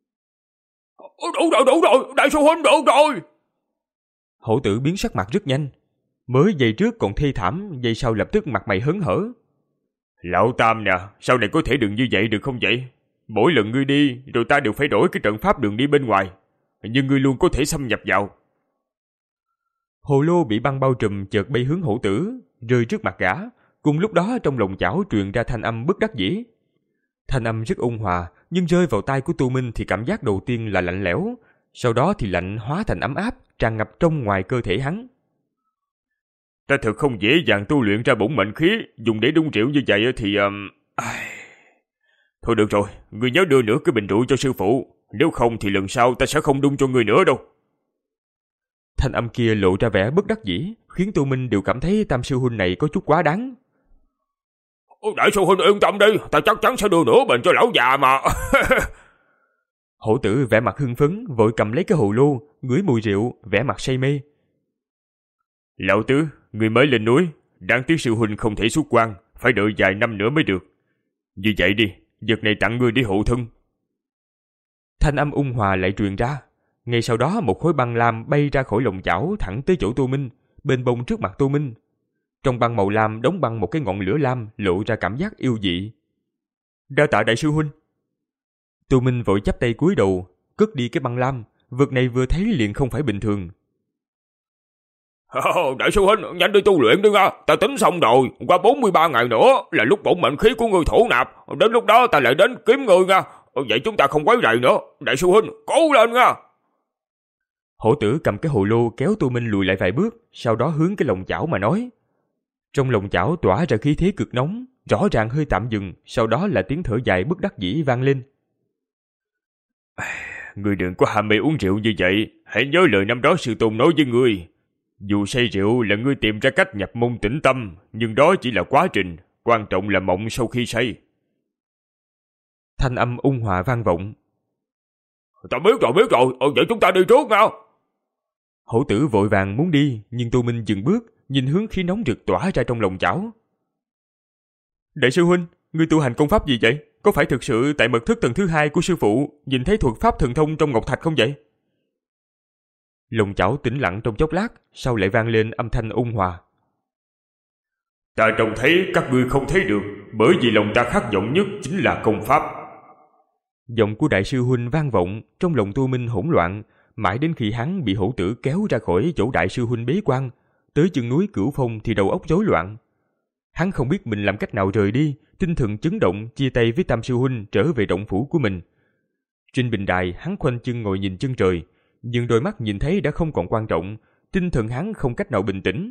Đủ rồi, đủ rồi, đại sư huynh đủ rồi. Hổ tử biến sắc mặt rất nhanh, mới giây trước còn thê thảm, giây sau lập tức mặt mày hớn hở. Lão Tam nè, sau này có thể đừng như vậy được không vậy? Mỗi lần ngươi đi, rồi ta đều phải đổi cái trận pháp đường đi bên ngoài, nhưng ngươi luôn có thể xâm nhập vào. Hồ lô bị băng bao trùm chợt bay hướng hổ tử, rơi trước mặt gã. Cùng lúc đó trong lồng chảo truyền ra thanh âm bất đắc dĩ. Thanh âm rất ôn hòa, nhưng rơi vào tai của Tô Minh thì cảm giác đầu tiên là lạnh lẽo, sau đó thì lạnh hóa thành ấm áp, tràn ngập trong ngoài cơ thể hắn. Ta thật không dễ dàng tu luyện ra bổn mệnh khí, dùng để đun rượu như vậy thì... Um... Thôi được rồi, ngươi nhớ đưa nữa cái bình rượu cho sư phụ, nếu không thì lần sau ta sẽ không đun cho ngươi nữa đâu. Thanh âm kia lộ ra vẻ bất đắc dĩ, khiến Tô Minh đều cảm thấy Tam sư huynh này có chút quá đáng. Đại sư huynh yên tâm đi, ta chắc chắn sẽ đưa nữa bình cho lão già mà. Hổ tử vẻ mặt hưng phấn, vội cầm lấy cái hồ lô, ngửi mùi rượu, vẻ mặt say mê. Lão tứ, người mới lên núi, đáng tiếc sư huynh không thể xuất quan, phải đợi vài năm nữa mới được. Như vậy đi, vật này tặng ngươi để hộ thân. Thanh âm ung hòa lại truyền ra. Ngay sau đó một khối băng lam bay ra khỏi lồng chảo thẳng tới chỗ Tô Minh, bên bông trước mặt Tô Minh. Trong băng màu lam đóng băng một cái ngọn lửa lam, lộ ra cảm giác yêu dị. Đa tạ đại sư huynh. Tô Minh vội chắp tay cúi đầu, cất đi cái băng lam. Vật này vừa thấy liền không phải bình thường. Đại sư huynh, nhanh đi tu luyện đi nha, ta tính xong rồi, qua bốn mươi ba ngày nữa là lúc bổn mệnh khí của ngươi thổ nạp, đến lúc đó ta lại đến kiếm ngươi nha. Vậy chúng ta không quấy rầy nữa, đại sư huynh, cố lên nha. Hổ tử cầm cái hồ lô kéo Tô Minh lùi lại vài bước, sau đó hướng cái lồng chảo mà nói. Trong lồng chảo tỏa ra khí thế cực nóng, rõ ràng hơi tạm dừng, sau đó là tiếng thở dài bất đắc dĩ vang lên. Ngươi đừng có ham mê uống rượu như vậy, hãy nhớ lời năm đó sư tôn nói với ngươi. Dù say rượu là ngươi tìm ra cách nhập môn tĩnh tâm, nhưng đó chỉ là quá trình, quan trọng là mộng sau khi say. Thanh âm ung hòa vang vọng. Ta biết rồi, biết rồi, ừ, vậy chúng ta đi trước nào. Hổ tử vội vàng muốn đi, nhưng Tô Minh dừng bước, nhìn hướng khí nóng rực tỏa ra trong lồng chảo. Đại sư huynh, ngươi tu hành công pháp gì vậy? Có phải thực sự tại mật thức tầng thứ hai của sư phụ nhìn thấy thuật pháp thần thông trong ngọc thạch không vậy? Lòng chảo tĩnh lặng trong chốc lát, sau lại vang lên âm thanh ôn hòa. Ta trông thấy các ngươi không thấy được, bởi vì lòng ta khát vọng nhất chính là công pháp. Giọng của đại sư huynh vang vọng, trong lòng Tô Minh hỗn loạn, mãi đến khi hắn bị hổ tử kéo ra khỏi chỗ đại sư huynh bế quan, tới chân núi Cửu Phong thì đầu óc rối loạn. Hắn không biết mình làm cách nào rời đi, tinh thần chấn động chia tay với tam sư huynh trở về động phủ của mình. Trên bình đài, hắn khoanh chân ngồi nhìn chân trời, nhưng đôi mắt nhìn thấy đã không còn quan trọng, tinh thần hắn không cách nào bình tĩnh.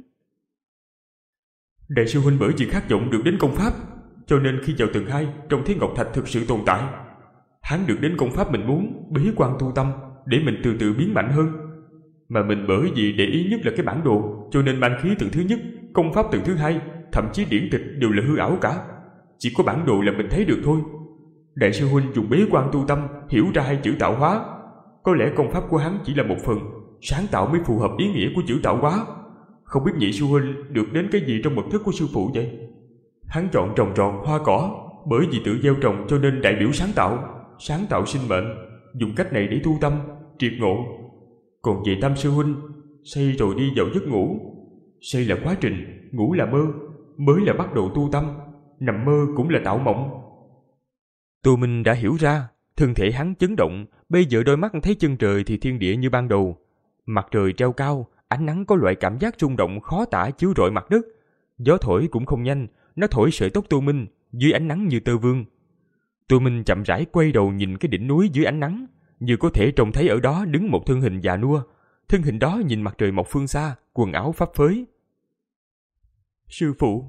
Đại sư huynh bởi vì khát vọng được đến công pháp, cho nên khi vào tầng hai trông thấy ngọc thạch thực sự tồn tại. Hắn được đến công pháp mình muốn, bế quan tu tâm, để mình từ từ biến mạnh hơn. Mà mình bởi vì để ý nhất là cái bản đồ, cho nên man khí tầng thứ nhất, công pháp tầng thứ hai, thậm chí điển tịch đều là hư ảo cả. Chỉ có bản đồ là mình thấy được thôi. Đại sư huynh dùng bế quan tu tâm hiểu ra hai chữ tạo hóa. Có lẽ công pháp của hắn chỉ là một phần, sáng tạo mới phù hợp ý nghĩa của chữ tạo hóa. Không biết nhị sư huynh được đến cái gì trong mật thất của sư phụ vậy? Hắn chọn trồng trọt hoa cỏ, bởi vì tự gieo trồng cho nên đại biểu sáng tạo, sáng tạo sinh mệnh, dùng cách này để tu tâm, triệt ngộ. Còn về tam sư huynh, say rồi đi vào giấc ngủ. Say là quá trình, ngủ là mơ, mới là bắt đầu tu tâm, nằm mơ cũng là tạo mộng. Tô Minh đã hiểu ra, thân thể hắn chấn động, bây giờ đôi mắt thấy chân trời thì thiên địa như ban đầu. Mặt trời treo cao, ánh nắng có loại cảm giác rung động khó tả chiếu rọi mặt đất. Gió thổi cũng không nhanh, nó thổi sợi tóc Tô Minh, dưới ánh nắng như tơ vương. Tô Minh chậm rãi quay đầu nhìn cái đỉnh núi dưới ánh nắng, như có thể trông thấy ở đó đứng một thân hình già nua. Thân hình đó nhìn mặt trời mọc phương xa, quần áo phấp phới. Sư phụ.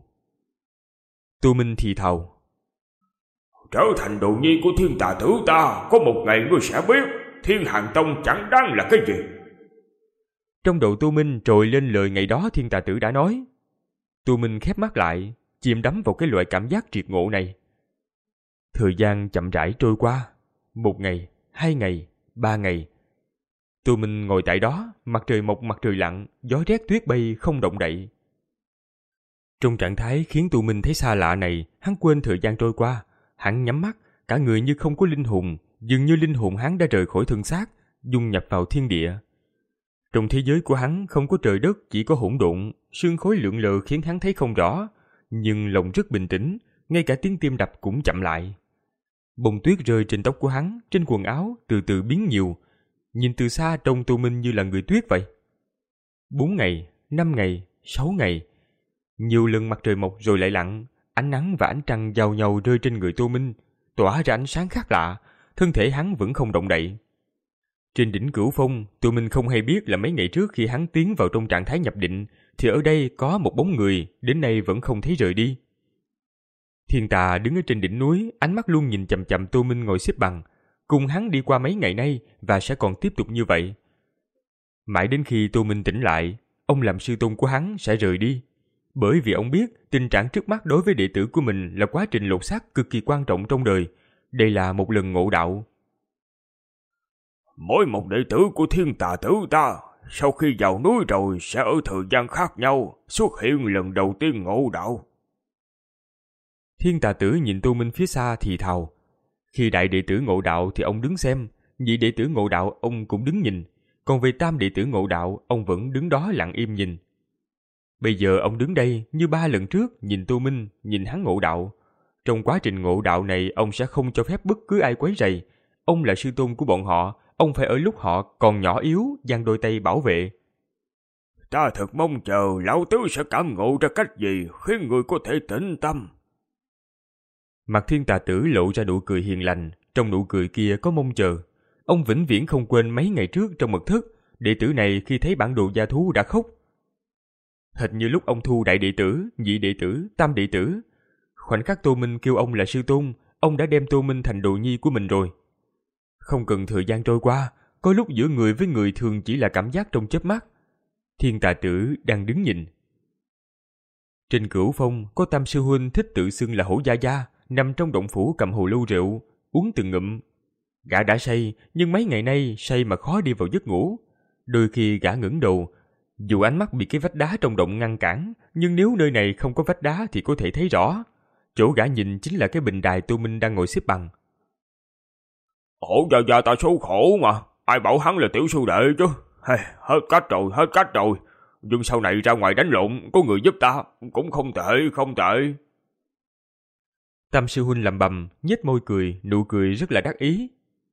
Tô Minh thì thào. Trở thành đồ nhi của Thiên Tà Tử ta, có một ngày ngươi sẽ biết Thiên Hàn Tông chẳng đáng là cái gì. Trong đầu Tô Minh trồi lên lời ngày đó Thiên Tà Tử đã nói. Tô Minh khép mắt lại, chìm đắm vào cái loại cảm giác triệt ngộ này. Thời gian chậm rãi trôi qua, một ngày, hai ngày, ba ngày. Tô Minh ngồi tại đó, mặt trời mọc mặt trời lặn, gió rét tuyết bay không động đậy. Trong trạng thái khiến Tô Minh thấy xa lạ này, hắn quên thời gian trôi qua. Hắn nhắm mắt, cả người như không có linh hồn, dường như linh hồn hắn đã rời khỏi thân xác, dung nhập vào thiên địa. Trong thế giới của hắn không có trời đất, chỉ có hỗn độn, sương khói lượn lờ khiến hắn thấy không rõ, nhưng lòng rất bình tĩnh, ngay cả tiếng tim đập cũng chậm lại. Bông tuyết rơi trên tóc của hắn, trên quần áo từ từ biến nhiều, nhìn từ xa trông Tô Minh như là người tuyết vậy. Bốn ngày, năm ngày, sáu ngày, nhiều lần mặt trời mọc rồi lại lặn, ánh nắng và ánh trăng giao nhau rơi trên người Tô Minh, tỏa ra ánh sáng khác lạ, thân thể hắn vẫn không động đậy. Trên đỉnh Cửu Phong, Tô Minh không hay biết là mấy ngày trước khi hắn tiến vào trong trạng thái nhập định, thì ở đây có một bóng người, đến nay vẫn không thấy rời đi. Thiên Tà đứng ở trên đỉnh núi, ánh mắt luôn nhìn chằm chằm Tô Minh ngồi xếp bằng, cùng hắn đi qua mấy ngày nay và sẽ còn tiếp tục như vậy. Mãi đến khi Tô Minh tỉnh lại, ông làm sư tôn của hắn sẽ rời đi. Bởi vì ông biết tình trạng trước mắt đối với đệ tử của mình là quá trình lột xác cực kỳ quan trọng trong đời. Đây là một lần ngộ đạo. Mỗi một đệ tử của Thiên Tà Tử ta, sau khi vào núi rồi sẽ ở thời gian khác nhau xuất hiện lần đầu tiên ngộ đạo. Thiên Tà Tử nhìn Tô Minh phía xa thì thào. Khi đại đệ tử ngộ đạo thì ông đứng xem, nhị đệ tử ngộ đạo ông cũng đứng nhìn, còn về tam đệ tử ngộ đạo ông vẫn đứng đó lặng im nhìn. Bây giờ ông đứng đây như ba lần trước nhìn Tô Minh, nhìn hắn ngộ đạo. Trong quá trình ngộ đạo này ông sẽ không cho phép bất cứ ai quấy rầy. Ông là sư tôn của bọn họ, ông phải ở lúc họ còn nhỏ yếu giang đôi tay bảo vệ. Ta thật mong chờ lão tứ sẽ cảm ngộ ra cách gì khiến người có thể tĩnh tâm. Mặt Thiên Tà Tử lộ ra nụ cười hiền lành, trong nụ cười kia có mong chờ. Ông vĩnh viễn không quên mấy ngày trước trong mật thất, đệ tử này khi thấy bản đồ gia thú đã khóc. Hệt như lúc ông thu đại đệ tử, nhị đệ tử, tam đệ tử. Khoảnh khắc Tô Minh kêu ông là sư tôn, ông đã đem Tô Minh thành đồ nhi của mình rồi. Không cần thời gian trôi qua, có lúc giữa người với người thường chỉ là cảm giác trong chớp mắt. Thiên Tà Tử đang đứng nhìn. Trên Cửu Phong có tam sư huynh thích tự xưng là Hổ Gia Gia, nằm trong động phủ cầm hồ lô rượu, uống từng ngụm. Gã đã say, nhưng mấy ngày nay say mà khó đi vào giấc ngủ. Đôi khi gã ngẩng đầu, dù ánh mắt bị cái vách đá trong động ngăn cản, nhưng nếu nơi này không có vách đá thì có thể thấy rõ. Chỗ gã nhìn chính là cái bình đài Tô Minh đang ngồi xếp bằng. Hổ Gia Gia ta số khổ mà, ai bảo hắn là tiểu sư đệ chứ. Hey, hết cách rồi, hết cách rồi. Nhưng sau này ra ngoài đánh lộn, có người giúp ta, cũng không tệ, không tệ. Tam sư huynh lẩm bẩm, nhếch môi cười, nụ cười rất là đắc ý.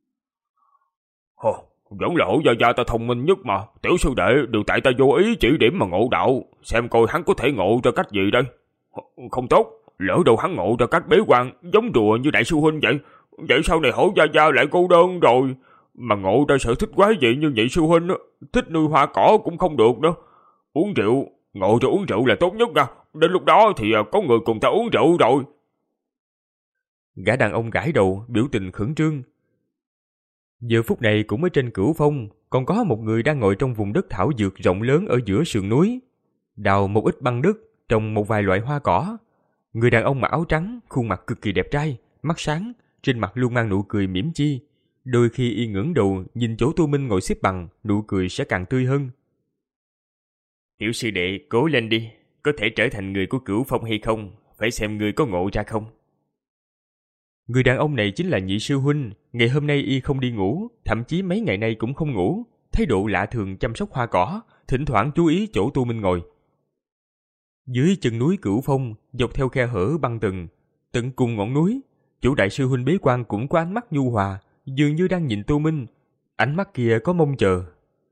Hồ, vẫn là Hổ gia gia ta thông minh nhất mà. Tiểu sư đệ đều tại ta vô ý chỉ điểm mà ngộ đạo. Xem coi hắn có thể ngộ ra cách gì đây. Không tốt, lỡ đâu hắn ngộ ra cách bế quan, giống đùa như đại sư huynh vậy. Vậy sau này Hổ gia gia lại cô đơn rồi. Mà ngộ ra sở thích quái dị như nhị sư huynh, thích nuôi hoa cỏ cũng không được nữa. Uống rượu, ngộ ra uống rượu là tốt nhất nha. Đến lúc đó thì có người cùng ta uống rượu rồi. Gã đàn ông gãi đầu, biểu tình khẩn trương. Giờ phút này cũng ở trên Cửu Phong, còn có một người đang ngồi trong vùng đất thảo dược rộng lớn ở giữa sườn núi, đào một ít băng đất, trồng một vài loại hoa cỏ. Người đàn ông mặc áo trắng, khuôn mặt cực kỳ đẹp trai, mắt sáng, trên mặt luôn mang nụ cười mỉm chi. Đôi khi y ngẩng đầu nhìn chỗ Tô Minh ngồi xếp bằng, nụ cười sẽ càng tươi hơn. Tiểu sư đệ, cố lên đi, có thể trở thành người của Cửu Phong hay không, phải xem người có ngộ ra không. Người đàn ông này chính là nhị sư huynh. Ngày hôm nay y không đi ngủ, thậm chí mấy ngày nay cũng không ngủ, thái độ lạ thường chăm sóc hoa cỏ, thỉnh thoảng chú ý chỗ Tô Minh ngồi. Dưới chân núi Cửu Phong, dọc theo khe hở băng tầng, tận cùng ngọn núi, chỗ đại sư huynh bế quan cũng có ánh mắt nhu hòa, dường như đang nhìn Tô Minh. Ánh mắt kia có mong chờ.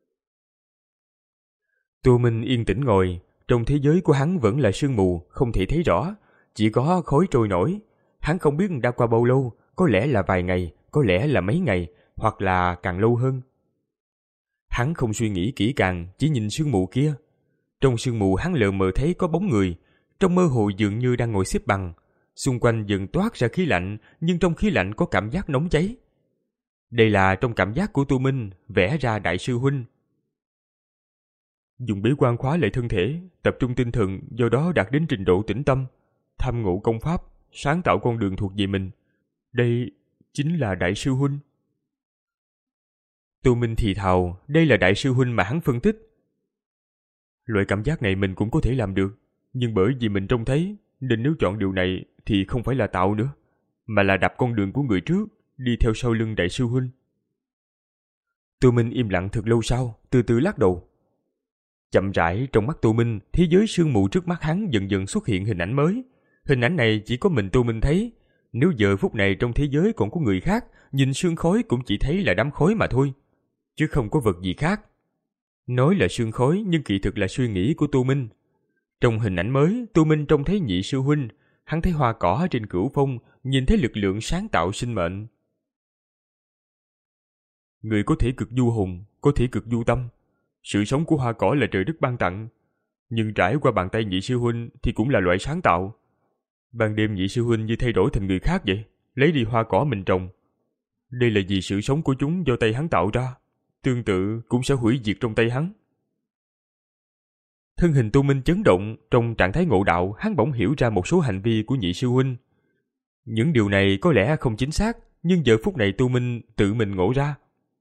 Tô Minh yên tĩnh ngồi, trong thế giới của hắn vẫn là sương mù, không thể thấy rõ, chỉ có khói trôi nổi. Hắn không biết đã qua bao lâu, có lẽ là vài ngày, có lẽ là mấy ngày, hoặc là càng lâu hơn. Hắn không suy nghĩ kỹ càng, chỉ nhìn sương mù kia. Trong sương mù hắn lờ mờ thấy có bóng người, trong mơ hồ dường như đang ngồi xếp bằng. Xung quanh dần toát ra khí lạnh, nhưng trong khí lạnh có cảm giác nóng cháy. Đây là trong cảm giác của Tô Minh vẽ ra đại sư huynh. Dùng bế quan khóa lại thân thể, tập trung tinh thần, do đó đạt đến trình độ tĩnh tâm, tham ngộ công pháp, sáng tạo con đường thuộc về mình. Đây chính là đại sư huynh. Tô Minh thì thào, đây là đại sư huynh mà hắn phân tích. Loại cảm giác này mình cũng có thể làm được, nhưng bởi vì mình trông thấy, nên nếu chọn điều này thì không phải là tạo nữa, mà là đạp con đường của người trước, đi theo sau lưng đại sư huynh. Tô Minh im lặng thật lâu sau, từ từ lắc đầu. Chậm rãi trong mắt Tô Minh, thế giới sương mù trước mắt hắn dần dần xuất hiện hình ảnh mới. Hình ảnh này chỉ có mình Tô Minh thấy. Nếu giờ phút này trong thế giới còn có người khác, nhìn sương khói cũng chỉ thấy là đám khói mà thôi, chứ không có vật gì khác. Nói là sương khói nhưng kỳ thực là suy nghĩ của Tô Minh. Trong hình ảnh mới, Tô Minh trông thấy nhị sư huynh, hắn thấy hoa cỏ trên Cửu Phong, nhìn thấy lực lượng sáng tạo sinh mệnh. Người có thể cực du hồn, có thể cực du tâm. Sự sống của hoa cỏ là trời đất ban tặng, nhưng trải qua bàn tay nhị sư huynh thì cũng là loại sáng tạo. Ban đêm nhị sư huynh như thay đổi thành người khác vậy, lấy đi hoa cỏ mình trồng. Đây là vì sự sống của chúng do tay hắn tạo ra, tương tự cũng sẽ hủy diệt trong tay hắn. Thân hình Tô Minh chấn động, trong trạng thái ngộ đạo, hắn bỗng hiểu ra một số hành vi của nhị sư huynh. Những điều này có lẽ không chính xác, nhưng giờ phút này Tô Minh tự mình ngộ ra.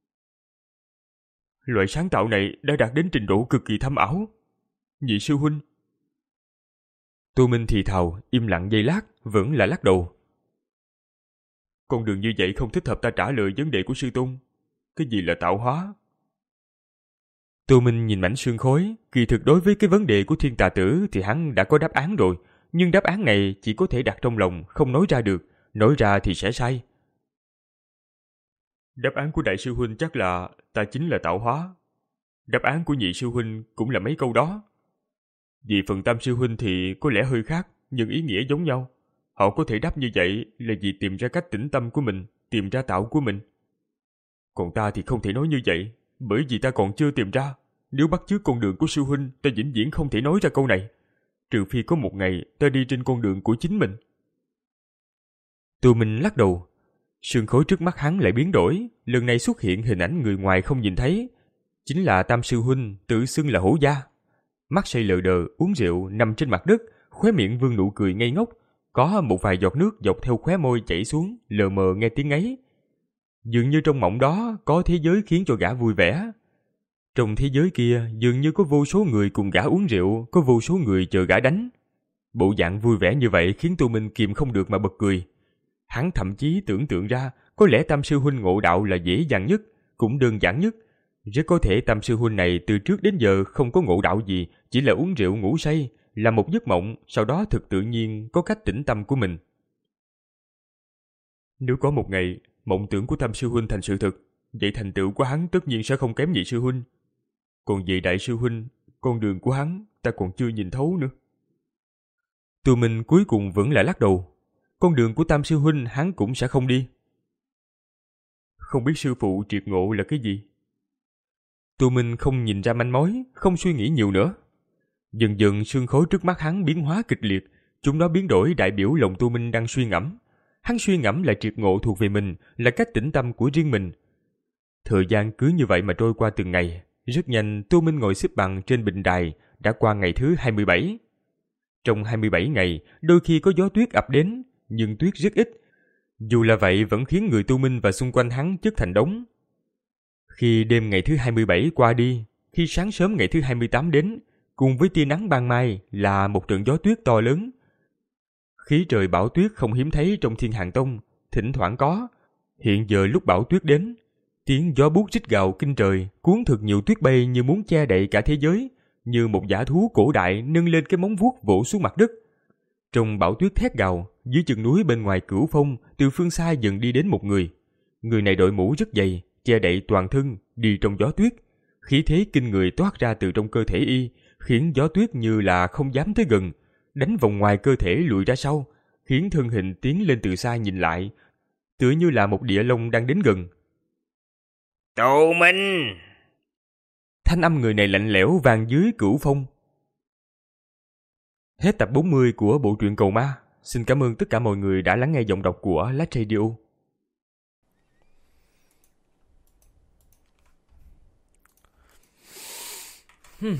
Loại sáng tạo này đã đạt đến trình độ cực kỳ thâm ảo. Nhị sư huynh. Tô Minh thì thào, im lặng giây lát, vẫn là lắc đầu. Con đường như vậy không thích hợp ta trả lời vấn đề của sư tôn. Cái gì là tạo hóa? Tô Minh nhìn mảnh sương khói, kỳ thực đối với cái vấn đề của Thiên Tà Tử thì hắn đã có đáp án rồi, nhưng đáp án này chỉ có thể đặt trong lòng, không nói ra được, nói ra thì sẽ sai. Đáp án của đại sư huynh chắc là ta chính là tạo hóa. Đáp án của nhị sư huynh cũng là mấy câu đó. Vì phần tam sư huynh thì có lẽ hơi khác, nhưng ý nghĩa giống nhau. Họ có thể đáp như vậy là vì tìm ra cách tĩnh tâm của mình, tìm ra tạo của mình. Còn ta thì không thể nói như vậy, bởi vì ta còn chưa tìm ra. Nếu bắt chước con đường của sư huynh, ta vĩnh viễn không thể nói ra câu này. Trừ phi có một ngày ta đi trên con đường của chính mình. Tô Minh lắc đầu. Sương khói trước mắt hắn lại biến đổi, lần này xuất hiện hình ảnh người ngoài không nhìn thấy. Chính là tam sư huynh, tự xưng là Hổ gia. Mắt say lờ đờ, uống rượu, nằm trên mặt đất, khóe miệng vương nụ cười ngây ngốc. Có một vài giọt nước dọc theo khóe môi chảy xuống, lờ mờ nghe tiếng ấy. Dường như trong mộng đó có thế giới khiến cho gã vui vẻ. Trong thế giới kia dường như có vô số người cùng gã uống rượu, có vô số người chờ gã đánh. Bộ dạng vui vẻ như vậy khiến Tô Minh kìm không được mà bật cười. Hắn thậm chí tưởng tượng ra có lẽ tam sư huynh ngộ đạo là dễ dàng nhất, cũng đơn giản nhất. Rất có thể Tam sư huynh này từ trước đến giờ không có ngộ đạo gì, chỉ là uống rượu ngủ say, làm một giấc mộng, sau đó thực tự nhiên có cách tĩnh tâm của mình. Nếu có một ngày, mộng tưởng của Tam sư huynh thành sự thực, vậy thành tựu của hắn tất nhiên sẽ không kém nhị sư huynh. Còn về đại sư huynh, con đường của hắn ta còn chưa nhìn thấu nữa. Tụi mình cuối cùng vẫn lại lắc đầu. Con đường của Tam sư huynh hắn cũng sẽ không đi. Không biết sư phụ triệt ngộ là cái gì? Tụi mình không nhìn ra manh mối, không suy nghĩ nhiều nữa. Dần dần sương khói trước mắt hắn biến hóa kịch liệt, chúng nó biến đổi đại biểu lòng Tu Minh đang suy ngẫm. Hắn suy ngẫm là triệt ngộ thuộc về mình, là cách tĩnh tâm của riêng mình. Thời gian cứ như vậy mà trôi qua từng ngày. Rất nhanh Tu Minh ngồi xếp bằng trên bình đài, đã qua ngày thứ hai mươi bảy. Trong hai mươi bảy ngày, đôi khi có gió tuyết ập đến, nhưng tuyết rất ít. Dù là vậy vẫn khiến người Tu Minh và xung quanh hắn chất thành đống. Khi đêm ngày thứ hai mươi bảy qua đi, khi sáng sớm ngày thứ hai mươi tám đến, cùng với tia nắng ban mai là một trận gió tuyết to lớn. Khí trời bão tuyết không hiếm thấy trong Thiên Hàn Tông, thỉnh thoảng có. Hiện giờ lúc bão tuyết đến, tiếng gió buốt rít gào kinh trời, cuốn thật nhiều tuyết bay như muốn che đậy cả thế giới, như một dã thú cổ đại nâng lên cái móng vuốt vỗ xuống mặt đất. Trong bão tuyết thét gào, dưới chân núi bên ngoài Cửu Phong, từ phương xa dần đi đến một người. Người này đội mũ rất dày, che đậy toàn thân, đi trong gió tuyết. Khí thế kinh người toát ra từ trong cơ thể y, khiến gió tuyết như là không dám tới gần, đánh vòng ngoài cơ thể lùi ra sau, khiến thân hình tiến lên từ xa nhìn lại, tựa như là một địa long đang đến gần. Tu Minh! Thanh âm người này lạnh lẽo vang dưới Cửu Phong. Hết tập bốn mươi của bộ truyện Cầu Ma. Xin cảm ơn tất cả mọi người đã lắng nghe giọng đọc của Lát Radio. Hmm.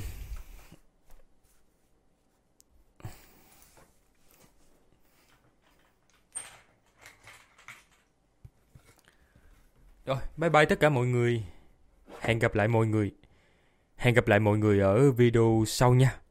Rồi, bye bye tất cả mọi người. Hẹn gặp lại mọi người. Hẹn gặp lại mọi người ở video sau nha.